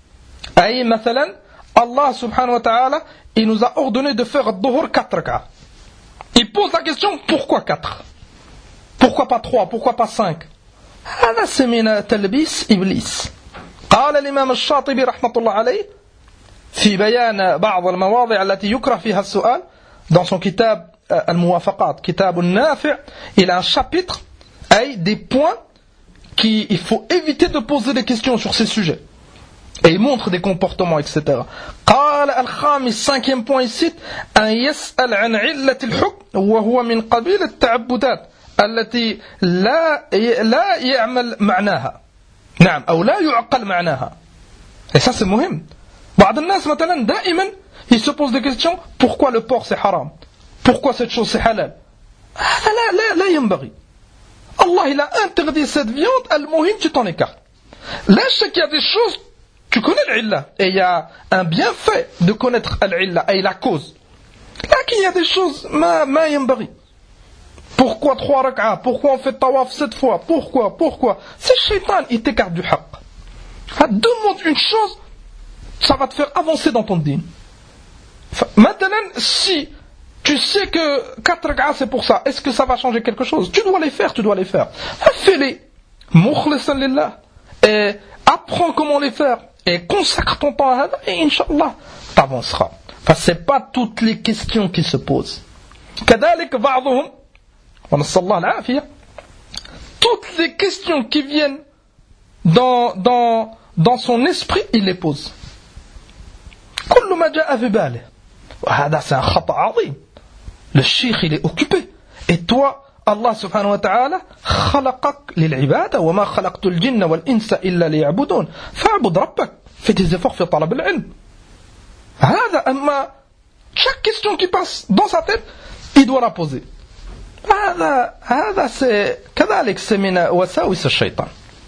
أي مثلا Allah subhanahu wa ta'ala il nous a ordonné de faire الظهر quatre rak'ah. Il pose la question pourquoi quatre? Pourquoi pas trois? Pourquoi pas cinq? هذا سمينا تلبيس إبليس. قال الإمام الشاطبي رحمة الله عليه في بيان بعض المواضع التي يكره فيها السؤال dans son kitab الموافقات كتاب النافع il a un chapitre أي des points qui il faut éviter de poser des questions sur ces sujets. Et il montre des comportements, et cetera. قال الخامس cinquième point ici أن يسأل عن علة الحكم وهو من قبيل التعبدات التي لا لا يعمل معناها. نعم أو لا يعقل معناها. Et ça c'est مهم. بعض الناس مثلا دائما il se pose des questions pourquoi le porc c'est haram? Pourquoi cette chose c'est halal? هذا لا لا لا ينبغي. Allah il a interdit cette viande, المهم tu t'en écartes. Là je sais qu'il y a des choses. Tu connais l'illa, et il y a un bienfait de connaître l'illa, et la cause. Là, qu'il y a des choses, ma, ma yambari. Pourquoi trois rak'ah? Pourquoi on fait tawaf sept fois? Pourquoi? Pourquoi? C'est shaitan, il t'écarte du haqq. Demande une chose, ça va te faire avancer dans ton din. Maintenant, si tu sais que quatre rak'ah c'est pour ça, est-ce que ça va changer quelque chose? Tu dois les faire, tu dois les faire. Fais-les. Mukhlisan lillah. Et apprends comment les faire. Et consacre ton temps à ça et Inch'Allah t'avanceras. Parce que ce n'est pas toutes les questions qui se posent. كذلك بعضهم ونسأل الله العافية. Toutes les questions qui viennent dans, dans, dans son esprit, il les pose. كل ما جاء في باله. وهذا c'est un خطأ عظيم. Le cheikh il est occupé. Et toi, Allah subhanahu wa ta'ala خلقك للعبادة وما خلقت الجن والإنس إلا ليعبدون فاعبد ربك. Fais des efforts في طلب العلم. هذا أما chaque question qui passe dans sa tête il doit la poser. هذا هذا c'est كذلك c'est من وساوس الشيطان.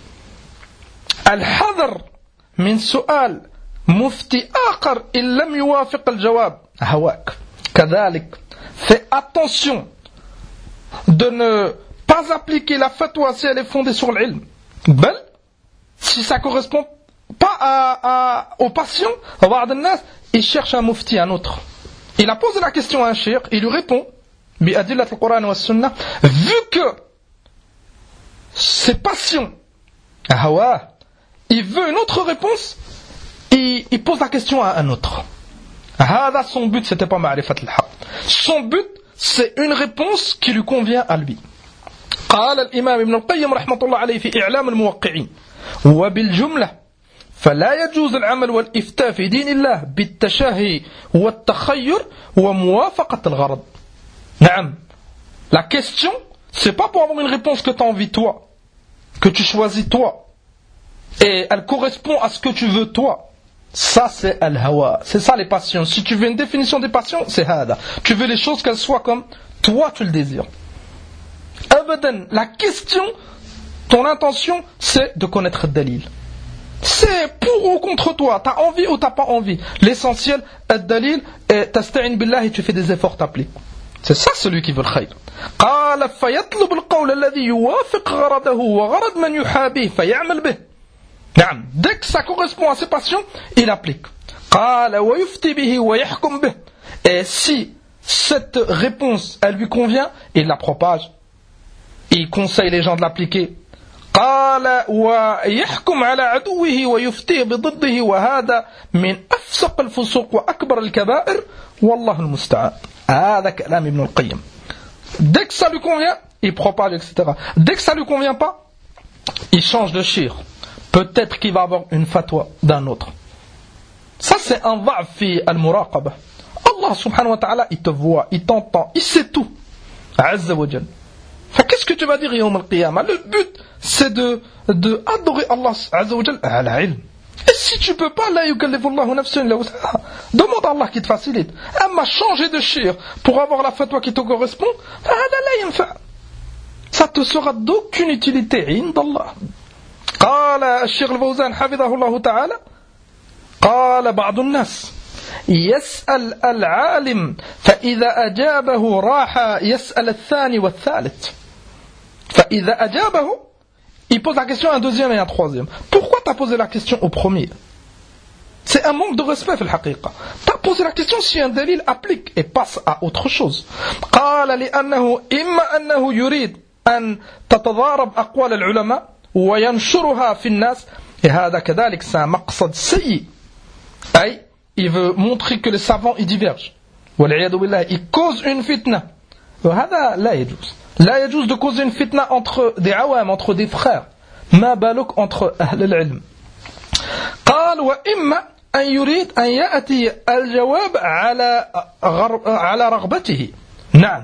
الحذر من سؤال مفتي آخر إن لم يوافق الجواب هواك. كذلك fais attention de ne pas appliquer la fatwa si elle est fondée sur l'ilm. Bel, si ça correspond pas à, à, aux patients, il cherche un mufti, un autre. Il a posé la question à un cheikh, il lui répond, vu que ses passions, il veut une autre réponse, il, il pose la question à un autre. Hada, son but, c'était pas ma'rifat al-haq. Son but, c'est une réponse qui lui convient à lui. قال الإمام ابن القيم رحمة الله عليه في إعلام الموقعين وبالجملة فلا يجوز العمل والإفتاء في دين الله بالتشهي والتخير وموافقة الغرض. نعم. La question, c'est pas pour avoir une réponse que tu as envie toi, que tu choisis toi, et elle correspond à ce que tu veux toi. Ça c'est al-hawa, c'est ça les passions. Si tu veux une définition des passions, c'est hada. Tu veux les choses qu'elles soient comme toi tu le désires. Abadan, la question, ton intention, c'est de connaître le dalil. C'est pour ou contre toi, t'as envie ou t'as pas envie. L'essentiel, le dalil, et tasta'in billah et tu fais des efforts t'appliques. C'est ça celui qui veut le khayr. قال فيطلب القول الذي يوافق غرضه وغرض من يحابيه فيعمل به. نعم. Dès que ça correspond à ses passions, il applique. قال ويفتي به ويحكم به. Et si cette réponse, elle lui convient, il la propage. Il conseille les gens de l'appliquer. قال ويحكم على عدوه ويفتي بضده وهذا من أفسق الفسوق وأكبر الكبائر والله المستعان. هذا كلام ابن القيم. Dès que ça lui convient, il propage, et cetera. Dès que ça lui convient pas, il change de shir. Peut-être qu'il va avoir une fatwa d'un autre. Ça c'est un dha'f fi al-muraqabah. Allah subhanahu wa ta'ala, il te voit, il t'entend, il sait tout. Azza wa jal. Qu'est-ce que tu vas dire yawm al-qiyamah? Le but, c'est de, de adorer Allah azza wa jal ala ilm. Et si tu peux pas, la yukallifullahu nafsan illa wus'aha. Demande à Allah qui te facilite. Amma changer de shir pour avoir la fatwa qui te correspond, ça te sera d'aucune utilité indallah. قال الشيخ الفوزان حفظه الله تعالى قال بعض الناس يسأل العالم فإذا أجابه راح يسأل الثاني والثالث فإذا أجابه il pose la question à un deuxième et à un troisième. Pourquoi tu as posé la question au premier? C'est un manque de respect في الحقيقة. Tu as posé la question si un dalil applique et passe à autre chose. قال لأنه إما أنه يريد أن تتضارب أقوال العلماء وينشرها في الناس هذا كذلك c'est un مقصد سيء. أي il veut montrer que les savants ils divergent. والعياذ بالله il cause une fitna. وهذا لا يجوز. لا يجوز de causer une fitna entre des awam, entre des frères. ما بالك entre أهل العلم. قال وإما أن يريد أن يأتي الجواب على على رغبته. نعم.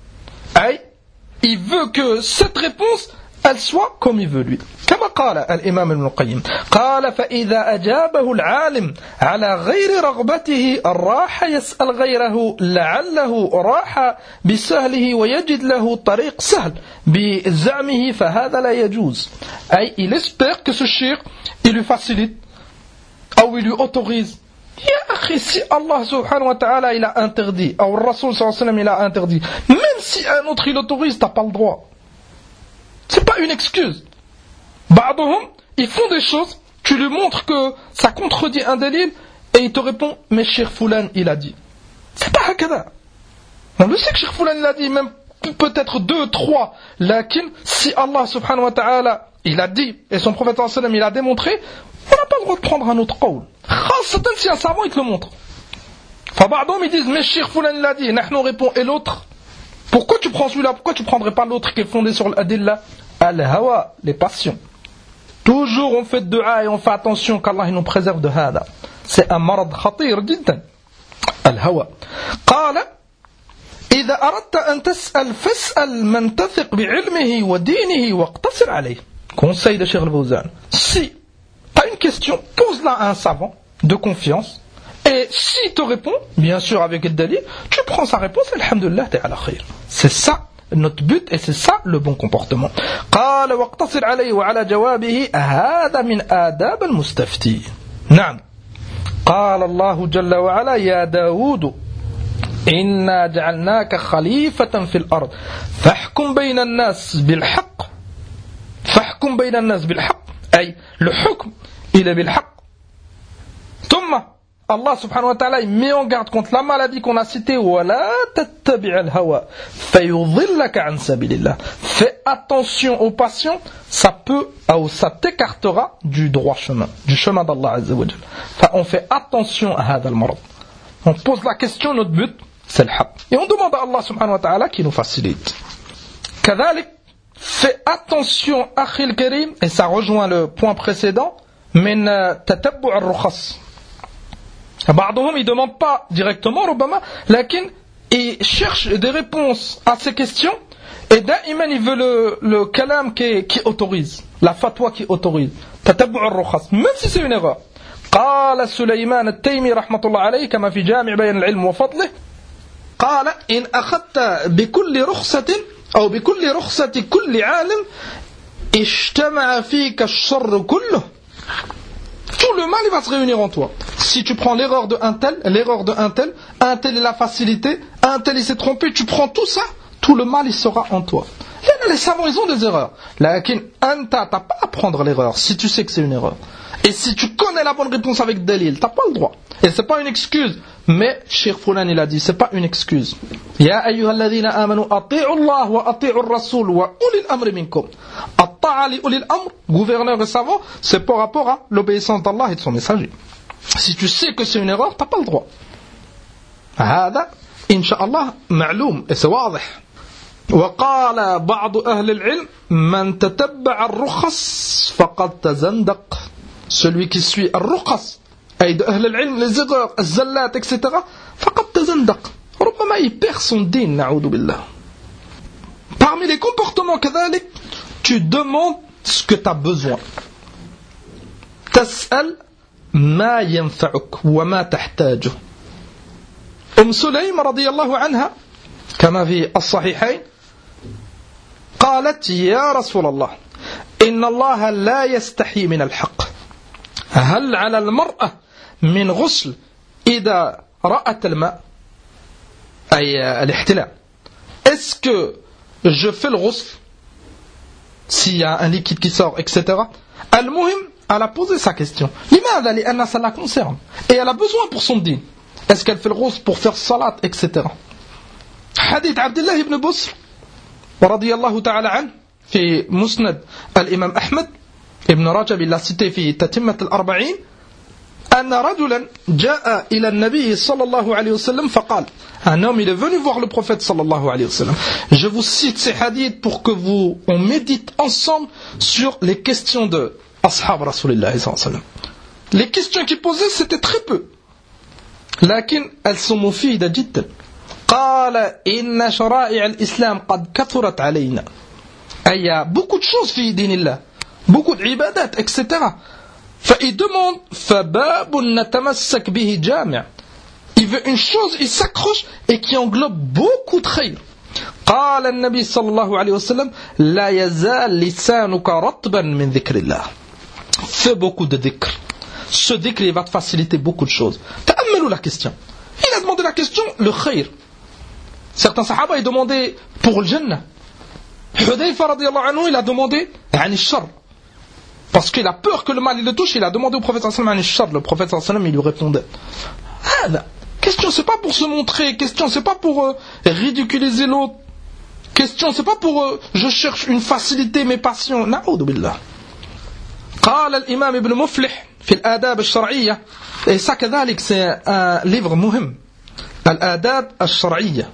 أي il veut que cette réponse elle soit comme il veut lui. كما قال الإمام ابن القيم قال فإذا أجابه العالم على غير رغبته راح يسأل غيره لعله راح بسهله ويجد له طريق سهل بزعمه فهذا لا يجوز. أي il espère que ce shir il lui facilite ou il lui autorise. Ya akhi, si Allah subhanahu wa ta'ala il a interdit ou le Rasoul sallallahu alayhi wa sallam il a interdit, même si un autre il autorise, t'as pas le droit. C'est pas une excuse. Ba'dhum, ils font des choses, tu lui montres que ça contredit un dalil, et il te répond, mais Cheikh Foulan, il a dit. C'est pas hakada. On le sait que Cheikh Foulan, il a dit, même peut-être deux, trois, lakin, si Allah subhanahu wa ta'ala, il a dit, et son prophète sallallahu alayhi wa sallam, il a démontré, on n'a pas le droit de prendre un autre qawl. Khasatan si un savant, il te le montre. Fa ba'dhum, ils disent, mais Cheikh Foulan, il a dit, et nous répond, et l'autre? Pourquoi tu prends celui-là? Pourquoi tu ne prendrais pas l'autre qui est fondé sur l'adilla? Al-hawa, les passions. Toujours on fait dua et on fait attention qu'Allah nous préserve de hada. C'est un marad khatir jiddan. Al-hawa. قال إذا أردت أن تسأل فاسأل من تثق بعلمه ودينه واقتصر عليه. Conseil de Cheikh Al-Fawzan. Si tu as une question, pose-la à un savant de confiance. Et s'il te répond, bien sûr avec le dalil, tu prends sa réponse, alhamdulillah, t'es à la khayr. C'est ça notre but et c'est ça le bon comportement. قال واقتصر عليه وعلى جوابه هذا من آداب المستفتي. نعم. قال الله جل وعلا يا داود إنا جعلناك خليفة في الأرض فاحكم بين الناس بالحق فاحكم بين الناس بالحق أي le حكم إلى بالحق ثم Allah subhanahu wa ta'ala il met en garde contre la maladie qu'on a citée. وَلَا تَتَّبِعَ الْهَوَى فَيُضِلَّكَ عَنْ سَبِيلِ اللَّهِ. Fais attention aux passions, ça peut, ou ça t'écartera du droit chemin, du chemin d'Allah Azza wa Jal. Enfin, on fait attention à هذا المرض. On pose la question, notre but, c'est le haq. Et on demande à Allah subhanahu wa ta'ala qui nous facilite. كذلك, fais attention, أخي الكريم, et ça rejoint le point précédent, من تتبع الرخص. بعضهم ils demandent pas directement ربما لكن ils cherchent des réponses à ces questions et دائما il veut le, le kalam qui, qui autorise, la fatwa qui autorise تتبع الرخص même si c'est une erreur. قال سليمان التيمي رحمة الله عليه كما في جامع بيان العلم وفضله قال إن أخذت بكل رخصة أو بكل رخصة كل عالم اجتمع فيك الشر كله. Tout le mal il va se réunir en toi. Si tu prends l'erreur de un tel, l'erreur de un tel, un tel il a facilité, un tel il s'est trompé, tu prends tout ça, tout le mal il sera en toi. Les savants ils ont des erreurs. Lakin anta, t'as pas à prendre l'erreur si tu sais que c'est une erreur. Et si tu connais la bonne réponse avec dalil, t'as pas le droit. Et c'est pas une excuse. Mais Cheikh Foulan il a dit, c'est pas une excuse. Ya ayyuhalladhina amanu ati'u Allah wa ati'u ar-rasul wa ulil amri minkum. At-ta'a li ulil amr, gouverneur et savant, c'est par rapport à l'obéissance d'Allah et de son messager. Si tu sais que c'est une erreur, t'as pas le droit. هذا إن شاء الله معلوم et c'est واضح. وقال بعض أهل العلم من تتبع الرخص فقد تزندق. Celui qui suit الرخص أي de أهل العلم les erreurs الزلات et cetera فقد تزندق. ربما il perd son دين نعوذ بالله. Parmi les comportements كذلك tu demandes ce que tu as besoin. تسأل ما ينفعك وما تحتاجه. أم سليم رضي الله عنها كما في الصحيحين قالت يا رسول الله إن الله لا يستحي من الحق هل على المرأة من غسل إذا رأت الماء أي الاحتلام. Est-ce que je fais le ghusl s'il y a un liquide qui sort, et cetera. Al-Muhim, elle a posé sa question. لماذا؟ لأن ça la concerne. Et elle a besoin pour son din. Est-ce qu'elle fait le ghusl pour faire salat, et cetera. Hadith Abdullah ibn Busr رضي الله تعالى عنه في مسند الإمام أحمد ابن رجب l'a cité في تتمة الأربعين أن رجلا جاء إلى النبي صلى الله عليه وسلم فقال un homme il est venu voir le prophète صلى الله عليه وسلم. Je vous cite ces hadiths pour que vous on médite ensemble sur les questions de ashab Rasulullah صلى الله عليه وسلم. Les questions qu'il posait c'était très peu لكن elles sont مفيدة جدا. قال إن شرائع الإسلام قد كثرت علينا. Il y a beaucoup de choses في دين الله, beaucoup d'ibadat, et cetera. فإil demande فباب نتمسك به جامع. Il veut une chose, il s'accroche et qui englobe beaucoup de khayr. قال النبي صلى الله عليه وسلم لا يزال لسانك رطبا من ذكر الله. Fais beaucoup de dhikr. Ce dhikr il va te faciliter beaucoup de choses. تأملوا la question. Il a demandé la question, le khayr. Certains sahaba ils demandaient pour le Jannah. Hudayfa radiyallahu anhu il a demandé عن الشر. Parce qu'il a peur que le mal il le touche, il a demandé au prophète sallallahu alayhi wa sallam. Le prophète sallallahu alayhi wa sallam il lui répondait. Ah, question c'est pas pour se montrer, question c'est pas pour euh, ridiculiser l'autre. Question c'est pas pour euh, je cherche une facilité mes passions. Na'udhu billah. قال الإمام ابن مفلح في الآداب الشرعية. Et ça كذلك c'est un livre مهم. الآداب الشرعية.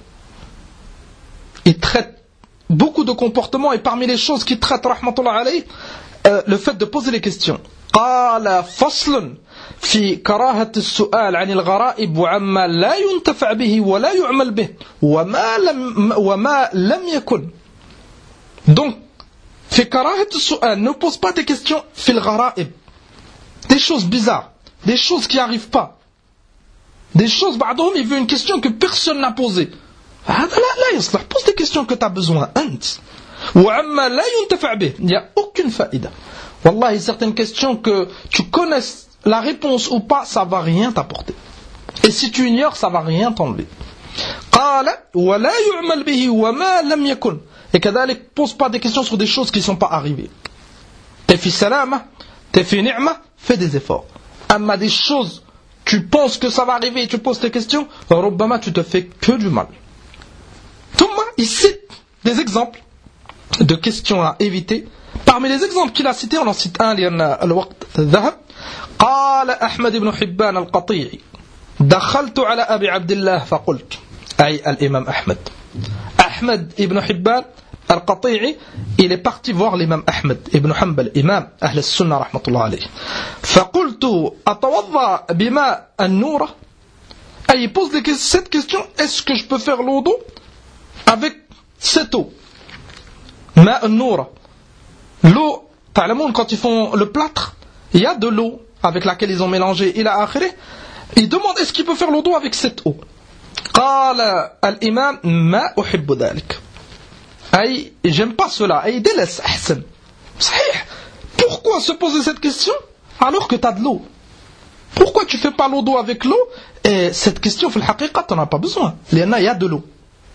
Il traite beaucoup de comportements et parmi les choses qu'il traite rahmatullah alayhi euh, le fait de poser les questions. قال فصل في كراهة السؤال عن الغرائب وعما لا ينتفع به ولا يعمل به وما لم وما لم يكن. Donc في كراهة السؤال ne pose pas des questions في الغرائب, des choses bizarres, des choses qui n'arrivent pas, des choses بعضهم il veut une question que personne n'a posée. هذا لا لا يصلح. Pose des questions que tu as besoin أنت. وعما لا ينتفع به, il n'y a aucune faïda. Wallahi, certaines questions que tu connaisses la réponse ou pas, ça va rien t'apporter. Et si tu ignores, ça va rien t'enlever. قال ولا يعمل به وما لم يكن. Et كذلك pose pas des questions sur des choses qui ne sont pas arrivées. T'es fi salama, t'es fi ni'ma, fais des efforts. Amma des choses tu penses que ça va arriver et tu poses tes questions, ربما tu te fais que du mal. Thomas, il cite des exemples de questions à éviter. Parmi les exemples qu'il a cités, on en cite un, لأن الوقت ذهب. قال أحمد بن حبان القطيعي دخلت على أبي عبد الله فقلت أي الإمام أحمد أحمد بن حبان القطيعي il est parti voir l'imam Ahmed ibn Hanbal imam أهل السنة رحمة الله عليه فقلت أتوضأ بماء النورة أي il pose cette question, est-ce que je peux faire l'odo avec cette eau ماء النورة l'eau, تعلمون quand ils font le plâtre il y a de l'eau avec laquelle ils ont mélangé إلى آخره. Il demande est-ce qu'il peut faire l'odo avec cette eau. قال الإمام ما أحب ذلك أي j'aime pas cela أي délaisse أحسن صحيح. Pourquoi se poser cette question alors que tu as de l'eau? Pourquoi tu fais pas l'odo avec l'eau? Et cette question في الحقيقة tu n'en as pas besoin لأن il y a de l'eau.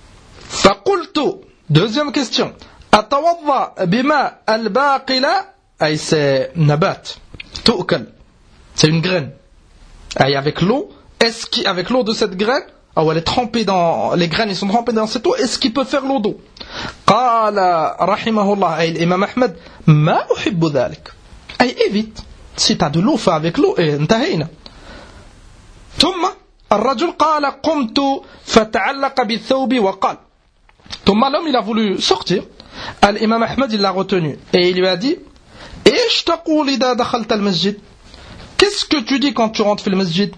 فقلت deuxième question أتوضأ بماء الباقلة أي c'est نبات تؤكل c'est une graine. Et avec l'eau, est-ce qu'avec l'eau de cette graine, oh, elle est trempée dans, les graines ils sont trempées dans cette eau, est-ce qu'il peut faire l'eau d'eau? قال رحمه الله أي الإمام أحمد ما أحب ذلك أي évite si tu as de l'eau fais avec l'eau et انتهينا. ثم الرجل قال قمت فتعلق بالثوب وقال ثم l'homme il a voulu sortir, l'imam Ahmed il l'a retenu et il lui a dit إيش تقول إذا دخلت المسجد? Qu'est-ce que tu dis quand tu rentres في المسجد?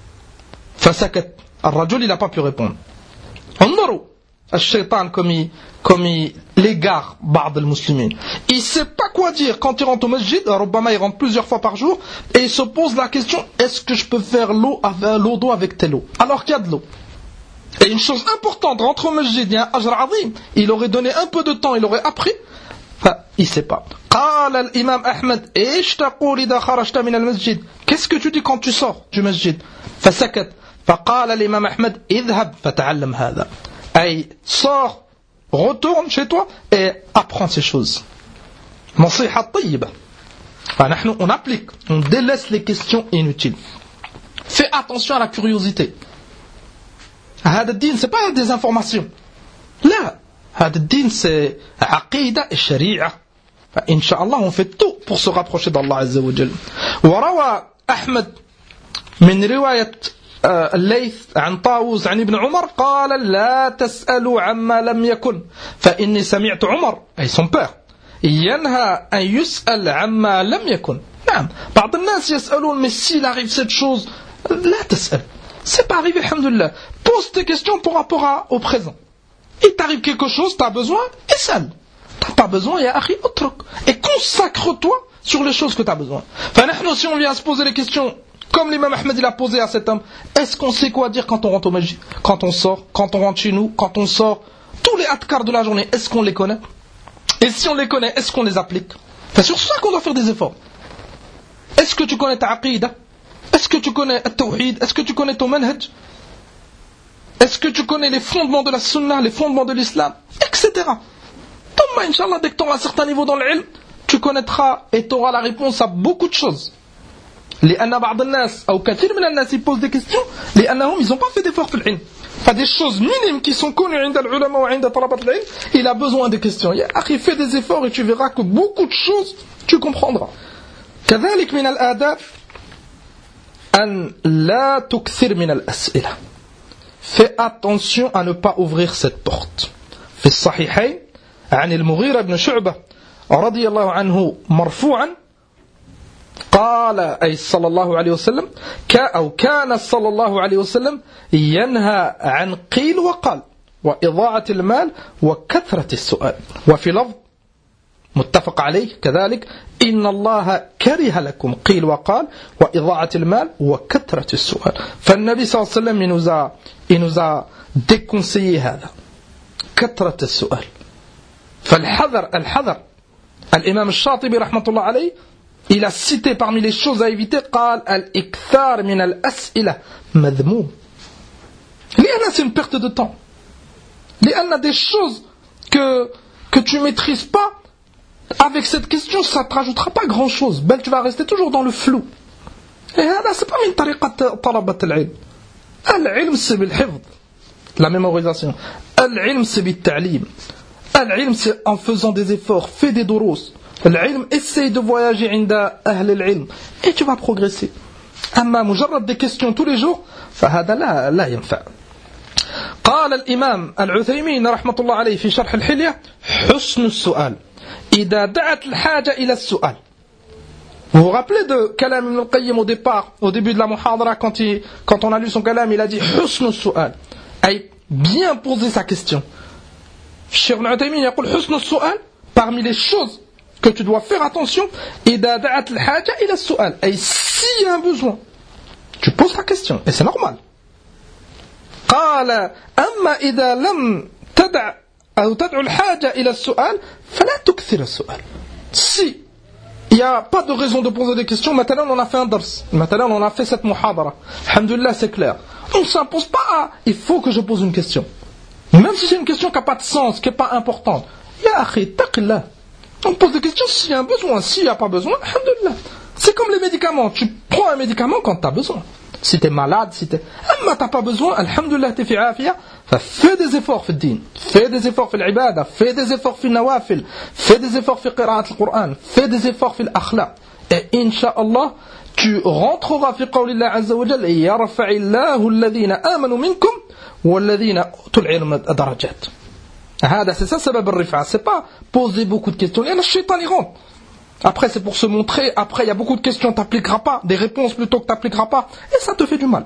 فسكت الرجل il n'a pas pu répondre. انظروا الشيطان comme il, comme il l'égare بعض المسلمين. Il ne sait pas quoi dire quand il rentre au masjid. ربما il rentre plusieurs fois par jour et il se pose la question est-ce que je peux faire l'eau avec, l'eau d'eau avec telle eau alors qu'il y a de l'eau. Et une chose importante, rentrer au masjid, il y a un ajr azim. Il aurait donné un peu de temps, il aurait appris. Enfin, il ne sait pas. قال الإمام أحمد إيش تقول إذا خرجت من المسجد? Qu'est-ce que tu dis quand tu sors du masjid? فسكت فقال الإمام أحمد اذهب فتعلم هذا أي sors, retourne chez toi et apprends ces choses. نصيحة طيبة. فنحن on applique, on délaisse les questions inutiles. Fais attention à la curiosité. هذا الدين c'est pas des informations. لا, هذا الدين c'est عقيدة الشريعة. إن شاء الله on fait tout pour se rapprocher d'Allah عز وجل. وروى أحمد من رواية الليث عن طاووس عن ابن عمر قال لا تسألوا عما لم يكن فإني سمعت عمر أي son père ينهى أن يسأل عما لم يكن. نعم بعض الناس يسألون mais s'il arrive cette chose لا تسأل, c'est pas arrivé alhamdoulilah. Pose tes questions par rapport à, au présent. Il t'arrive quelque chose, tu as besoin, essaie. T'as pas besoin, ya akhi, utruk. Et consacre-toi sur les choses que tu as besoin. Enfin, nous, si on vient se poser les questions, comme l'imam Ahmed il a posé à cet homme, est-ce qu'on sait quoi dire quand on rentre au masjid, quand on sort, quand on rentre chez nous, quand on sort, tous les adkars de la journée, est-ce qu'on les connaît? Et si on les connaît, est-ce qu'on les applique? C'est sur ça qu'on doit faire des efforts. Est-ce que tu connais ta aqidah? Est-ce que tu connais le tawhid? Est-ce que tu connais ton manhaj? Est-ce que tu connais les fondements de la sunna, les fondements de l'islam, et cetera. Tomma, Inch'Allah, dès que tu auras un certain niveau dans l'ilm, tu connaîtras et tu auras la réponse à beaucoup de choses. لأن بعض الناس أو كثير من الناس ils posent des questions لأنهم ils n'ont pas fait d'efforts في العلم. Enfin, des choses minimes qui sont connues عند العلماء وعند طلبة العلم, il a besoin de questions. يا أخي, fais des efforts et tu verras que beaucoup de choses tu comprendras. كذلك من الآداب أن لا تكثر من الأسئلة. Fais attention à ne pas ouvrir cette porte. في الصحيحين عن المغيرة بن شعبة رضي الله عنه مرفوعا قال أي صلى الله عليه وسلم أو كان صلى الله عليه وسلم ينهى عن قيل وقال وإضاعة المال وكثرة السؤال. وفي لفظ متفق عليه كذلك إن الله كره لكم قيل وقال وإضاعة المال وكثرة السؤال. فالنبي صلى الله عليه وسلم il nous a, il nous a déconseillé هذا كثرة السؤال. فالحذر الحذر الإمام الشاطبي رحمة الله عليه il a cité parmi les choses à éviter قال الإكثار من الأسئلة مذموم. لأن c'est une perte de temps. لأن des choses que, que tu ne maîtrises pas, avec cette question, ça ne te rajoutera pas grand chose. Ben, tu vas rester toujours dans le flou. Et هذا c'est pas من طريقة طلبة العلم. العلم c'est بالحفظ, la mémorisation. العلم c'est بالتعليم. العلم c'est en faisant des efforts, fais des durus. العلم essaye de voyager عند أهل العلم et tu vas progresser. أما مجرد des questions tous les jours فهذا لا لا ينفع. قال الإمام العثيمين رحمة الله عليه في شرح الحلية حسن السؤال إذا دعت الحاجة إلى السؤال. Vous vous rappelez de Kalam Ibn al-Qayyim au départ, au début de la muhadara, quand, il, quand on a lu son Kalam, il a dit حسن السؤال, أي bien poser sa question. Cheikh Ibn Uthaymin يقول حسن السؤال, parmi les choses que tu dois faire attention, إذا دعت الحاجة إلى السؤال, أي s'il y a un besoin, tu poses ta question, et c'est normal. قال أما إذا لم تدع أو تدعو الحاجة إلى السؤال فلا تكثر السؤال. Si il n'y a pas de raison de poser des questions, maintenant on a fait un dars, maintenant on a fait cette muhadara, alhamdulillah c'est clair, on ne s'impose pas à, il faut que je pose une question, même si c'est une question qui n'a pas de sens, qui n'est pas importante. Ya akhi, taqillah, on pose des questions s'il y a un besoin, s'il n'y a pas besoin, alhamdulillah. C'est comme les médicaments, tu prends un médicament quand tu as besoin. Si tu es malade, si tu n'as pas besoin, alhamdulillah, tu es fi afiya, fais des efforts في الدين, fais des efforts في العبادة, fais des efforts في النوافل, fais des efforts في قراءة القرآن, fais des efforts في الأخلاق. Et Inch'Allah, tu rentreras في قول الله عز وجل يرفع الله الذين آمنوا منكم والذين أوتوا العلم درجات. هذا c'est ça سبب الرفعة, c'est pas poser beaucoup de questions. Et le shaitan il rentre. Après, c'est pour se montrer. Après, il y a beaucoup de questions que tu n'appliqueras pas, des réponses plutôt que tu n'appliqueras pas, et ça te fait du mal.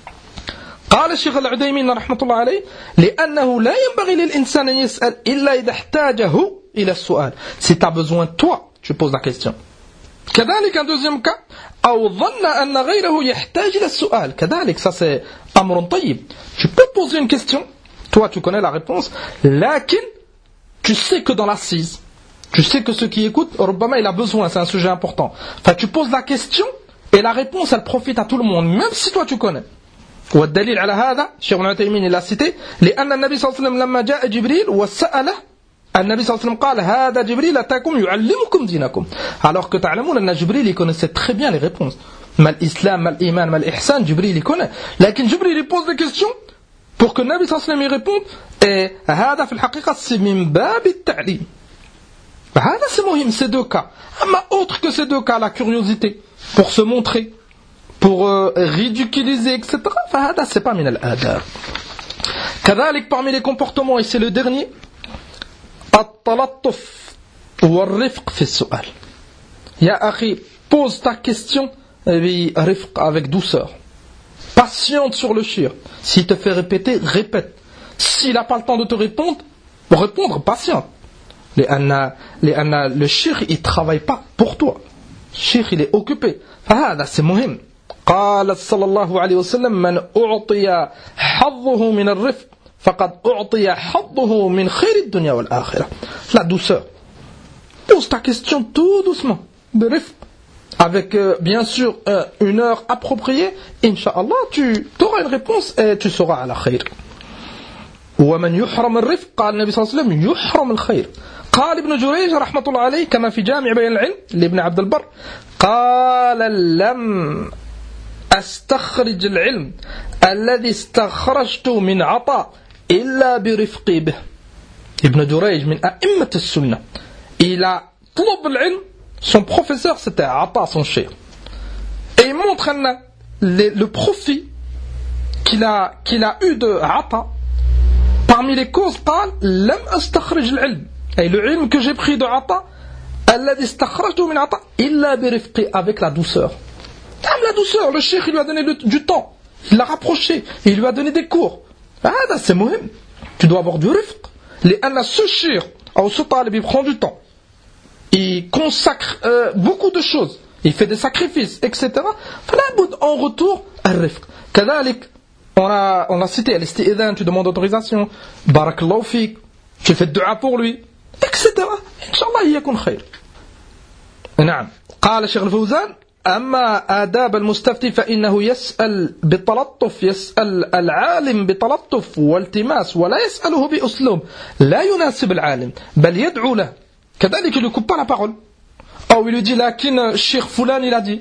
قال الشيخ العثيمين رحمة الله عليه لأنه لا ينبغي للإنسان أن يسأل إلا إذا احتاجه إلى السؤال. Si tu as besoin, toi, tu poses la question. كذلك un deuxième cas أو ظن أن غيره يحتاج إلى السؤال. كذلك, ça c'est أمر طيب. Tu peux poser une question, toi tu connais la réponse, لكن tu sais que dans l'assise, tu sais que ceux qui écoutent, Rabbama il a besoin, c'est un sujet important. Enfin, tu poses la question et la réponse elle profite à tout le monde, même si toi tu connais. والدليل على هذا الشيخ ابن عثيمين il a cité لأن النبي صلى الله عليه وسلم لما جاء جبريل وسأله النبي صلى الله عليه وسلم قال هذا جبريل أتاكم يعلمكم دينكم. Alors que تعلمون أن جبريل il connaissait très bien les réponses. ما الإسلام ما الإيمان ما الإحسان جبريل il connaît. لكن جبريل il pose des questions pour que le Nabi صلى الله عليه وسلم y réponde. Et هذا في الحقيقة c'est من باب التعليم. هذا c'est مهم, ces deux cas. Mais autre que ces deux cas, la curiosité, pour se montrer, pour euh, ridiculiser, et cetera. فهذا c'est pas من الآداب. كذلك parmi les comportements, et c'est le dernier, التلطف والرفق في السؤال. يا أخي, pose ta question برفق, avec douceur. Patiente sur le shir. S'il te fait répéter, répète. S'il n'a pas le temps de te répondre, répondre, patiente. لأن لأن le cheikh il travaille pas pour toi, le cheikh il est occupé. فهذا c'est مهم. قال صلى الله عليه وسلم من أعطي حظه من الرفق فقد أعطي حظه من خير الدنيا والآخرة. La douceur. Pose ta question tout doucement, برفق, avec euh, bien sûr euh, une heure appropriée. Inch'Allah, tu auras une réponse et tu seras à la khayr. ومن يحرم الرفق قال النبي صلى الله عليه وسلم يحرم الخير. قال ابن جريج رحمة الله عليه كما في جامع بيان العلم لابن عبد البر قال لم أستخرج العلم الذي استخرجت من عطاء إلا برفقي به. ابن جريج من أئمة السنة, il a طلب العلم, son professeur c'était Ata, son cheikh, et il montre le, le profit qu'il a, qu'il a eu de Ata. Parmi les causes, قال لم أستخرج العلم, et le ilm que j'ai pris de Ata, الذي استخرجته من عطاء إلا برفقي, avec la douceur. La douceur, le cheikh il lui a donné le, du temps, il l'a rapproché, il lui a donné des cours. Ah, c'est muhim. Tu dois avoir du rifq. لأن ce cheikh, ou ce talib, il prend du temps, il consacre euh, beaucoup de choses, il fait des sacrifices, et cetera. فلا بد en retour الرفق. كذلك on a, on a cité الاستئذان, tu demandes autorisation, barakallahu fik, tu fais dua pour lui, et cetera. Inch'Allah يكون خير. نعم. قال الشيخ الفوزان أما آداب المستفتي فإنه يسأل بتلطف, يسأل العالم بتلطف والتماس, ولا يسأله بأسلوب لا يناسب العالم, بل يدعو له. كذلك il ne coupe pas la parole, ou il lui dit لكن الشيخ فلان il a dit,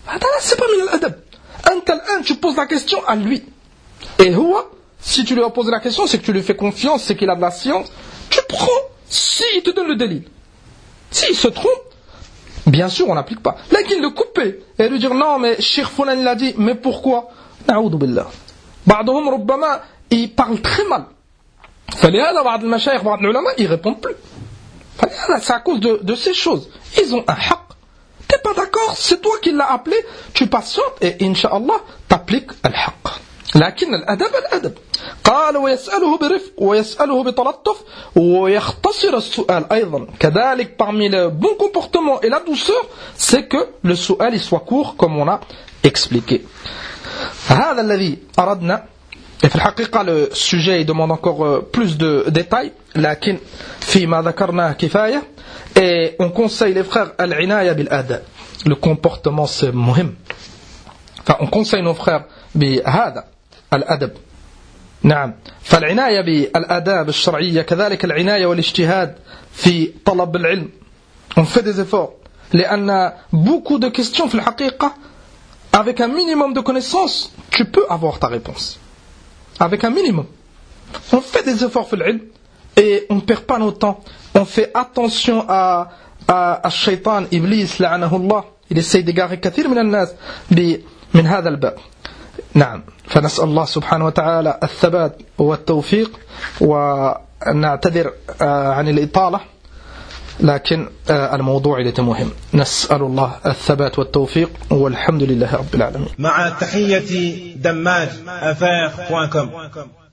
c'est pas min al-adab. Anta al-an, tu poses la question à lui. Et huwa, si tu lui as posé la question, c'est que tu lui fais confiance, c'est qu'il a de la science. Tu prends, s'il te donne le délit. S'il se trompe, bien sûr, on n'applique pas. Là, qu'il le couper et lui dire non, mais Cheikh Foulan il a dit, mais pourquoi? Na'oudou billah. Ba'dhum rubbama, il parle très mal. فلهذا بعض المشايخ بعض العلماء ils répondent plus. فلهذا c'est à cause de, de ces choses. Ils ont un haqq. T'es pas d'accord, c'est toi qui l'as appelé, tu patientes et incha'Allah t'appliques al-haqq. لكن الأدب الأدب قال ويسأله برفق ويسأله بتلطف ويختصر السؤال أيضا كذلك parmi le bon comportement et la douceur c'est que le su'al il soit court comme on a expliqué. هذا الذي أردنا. Et في الحقيقة le sujet il demande encore plus de détails لكن فيما ذكرناه كفاية. Et on conseille les frères al-inaya bil-adab. Le comportement c'est مهم. Enfin on conseille nos frères بهذا الأدب. نعم. فالعناية بالآداب الشرعية كذلك العناية والاجتهاد في طلب العلم. On fait des efforts. لأن beaucoup de questions في الحقيقة avec un minimum de connaissances tu peux avoir ta réponse. Avec un minimum. On fait des efforts في العلم et on ne perd pas notre temps. On fait attention à à الشيطان إبليس لعنه الله. Il essaye d'égarer كثير من الناس من هذا الباب. نعم. فنسأل الله سبحانه وتعالى الثبات والتوفيق ونعتذر عن الإطالة لكن الموضوع اللي مهم. نسأل الله الثبات والتوفيق والحمد لله رب العالمين. مع تحية دماج أفاق بوان كوم.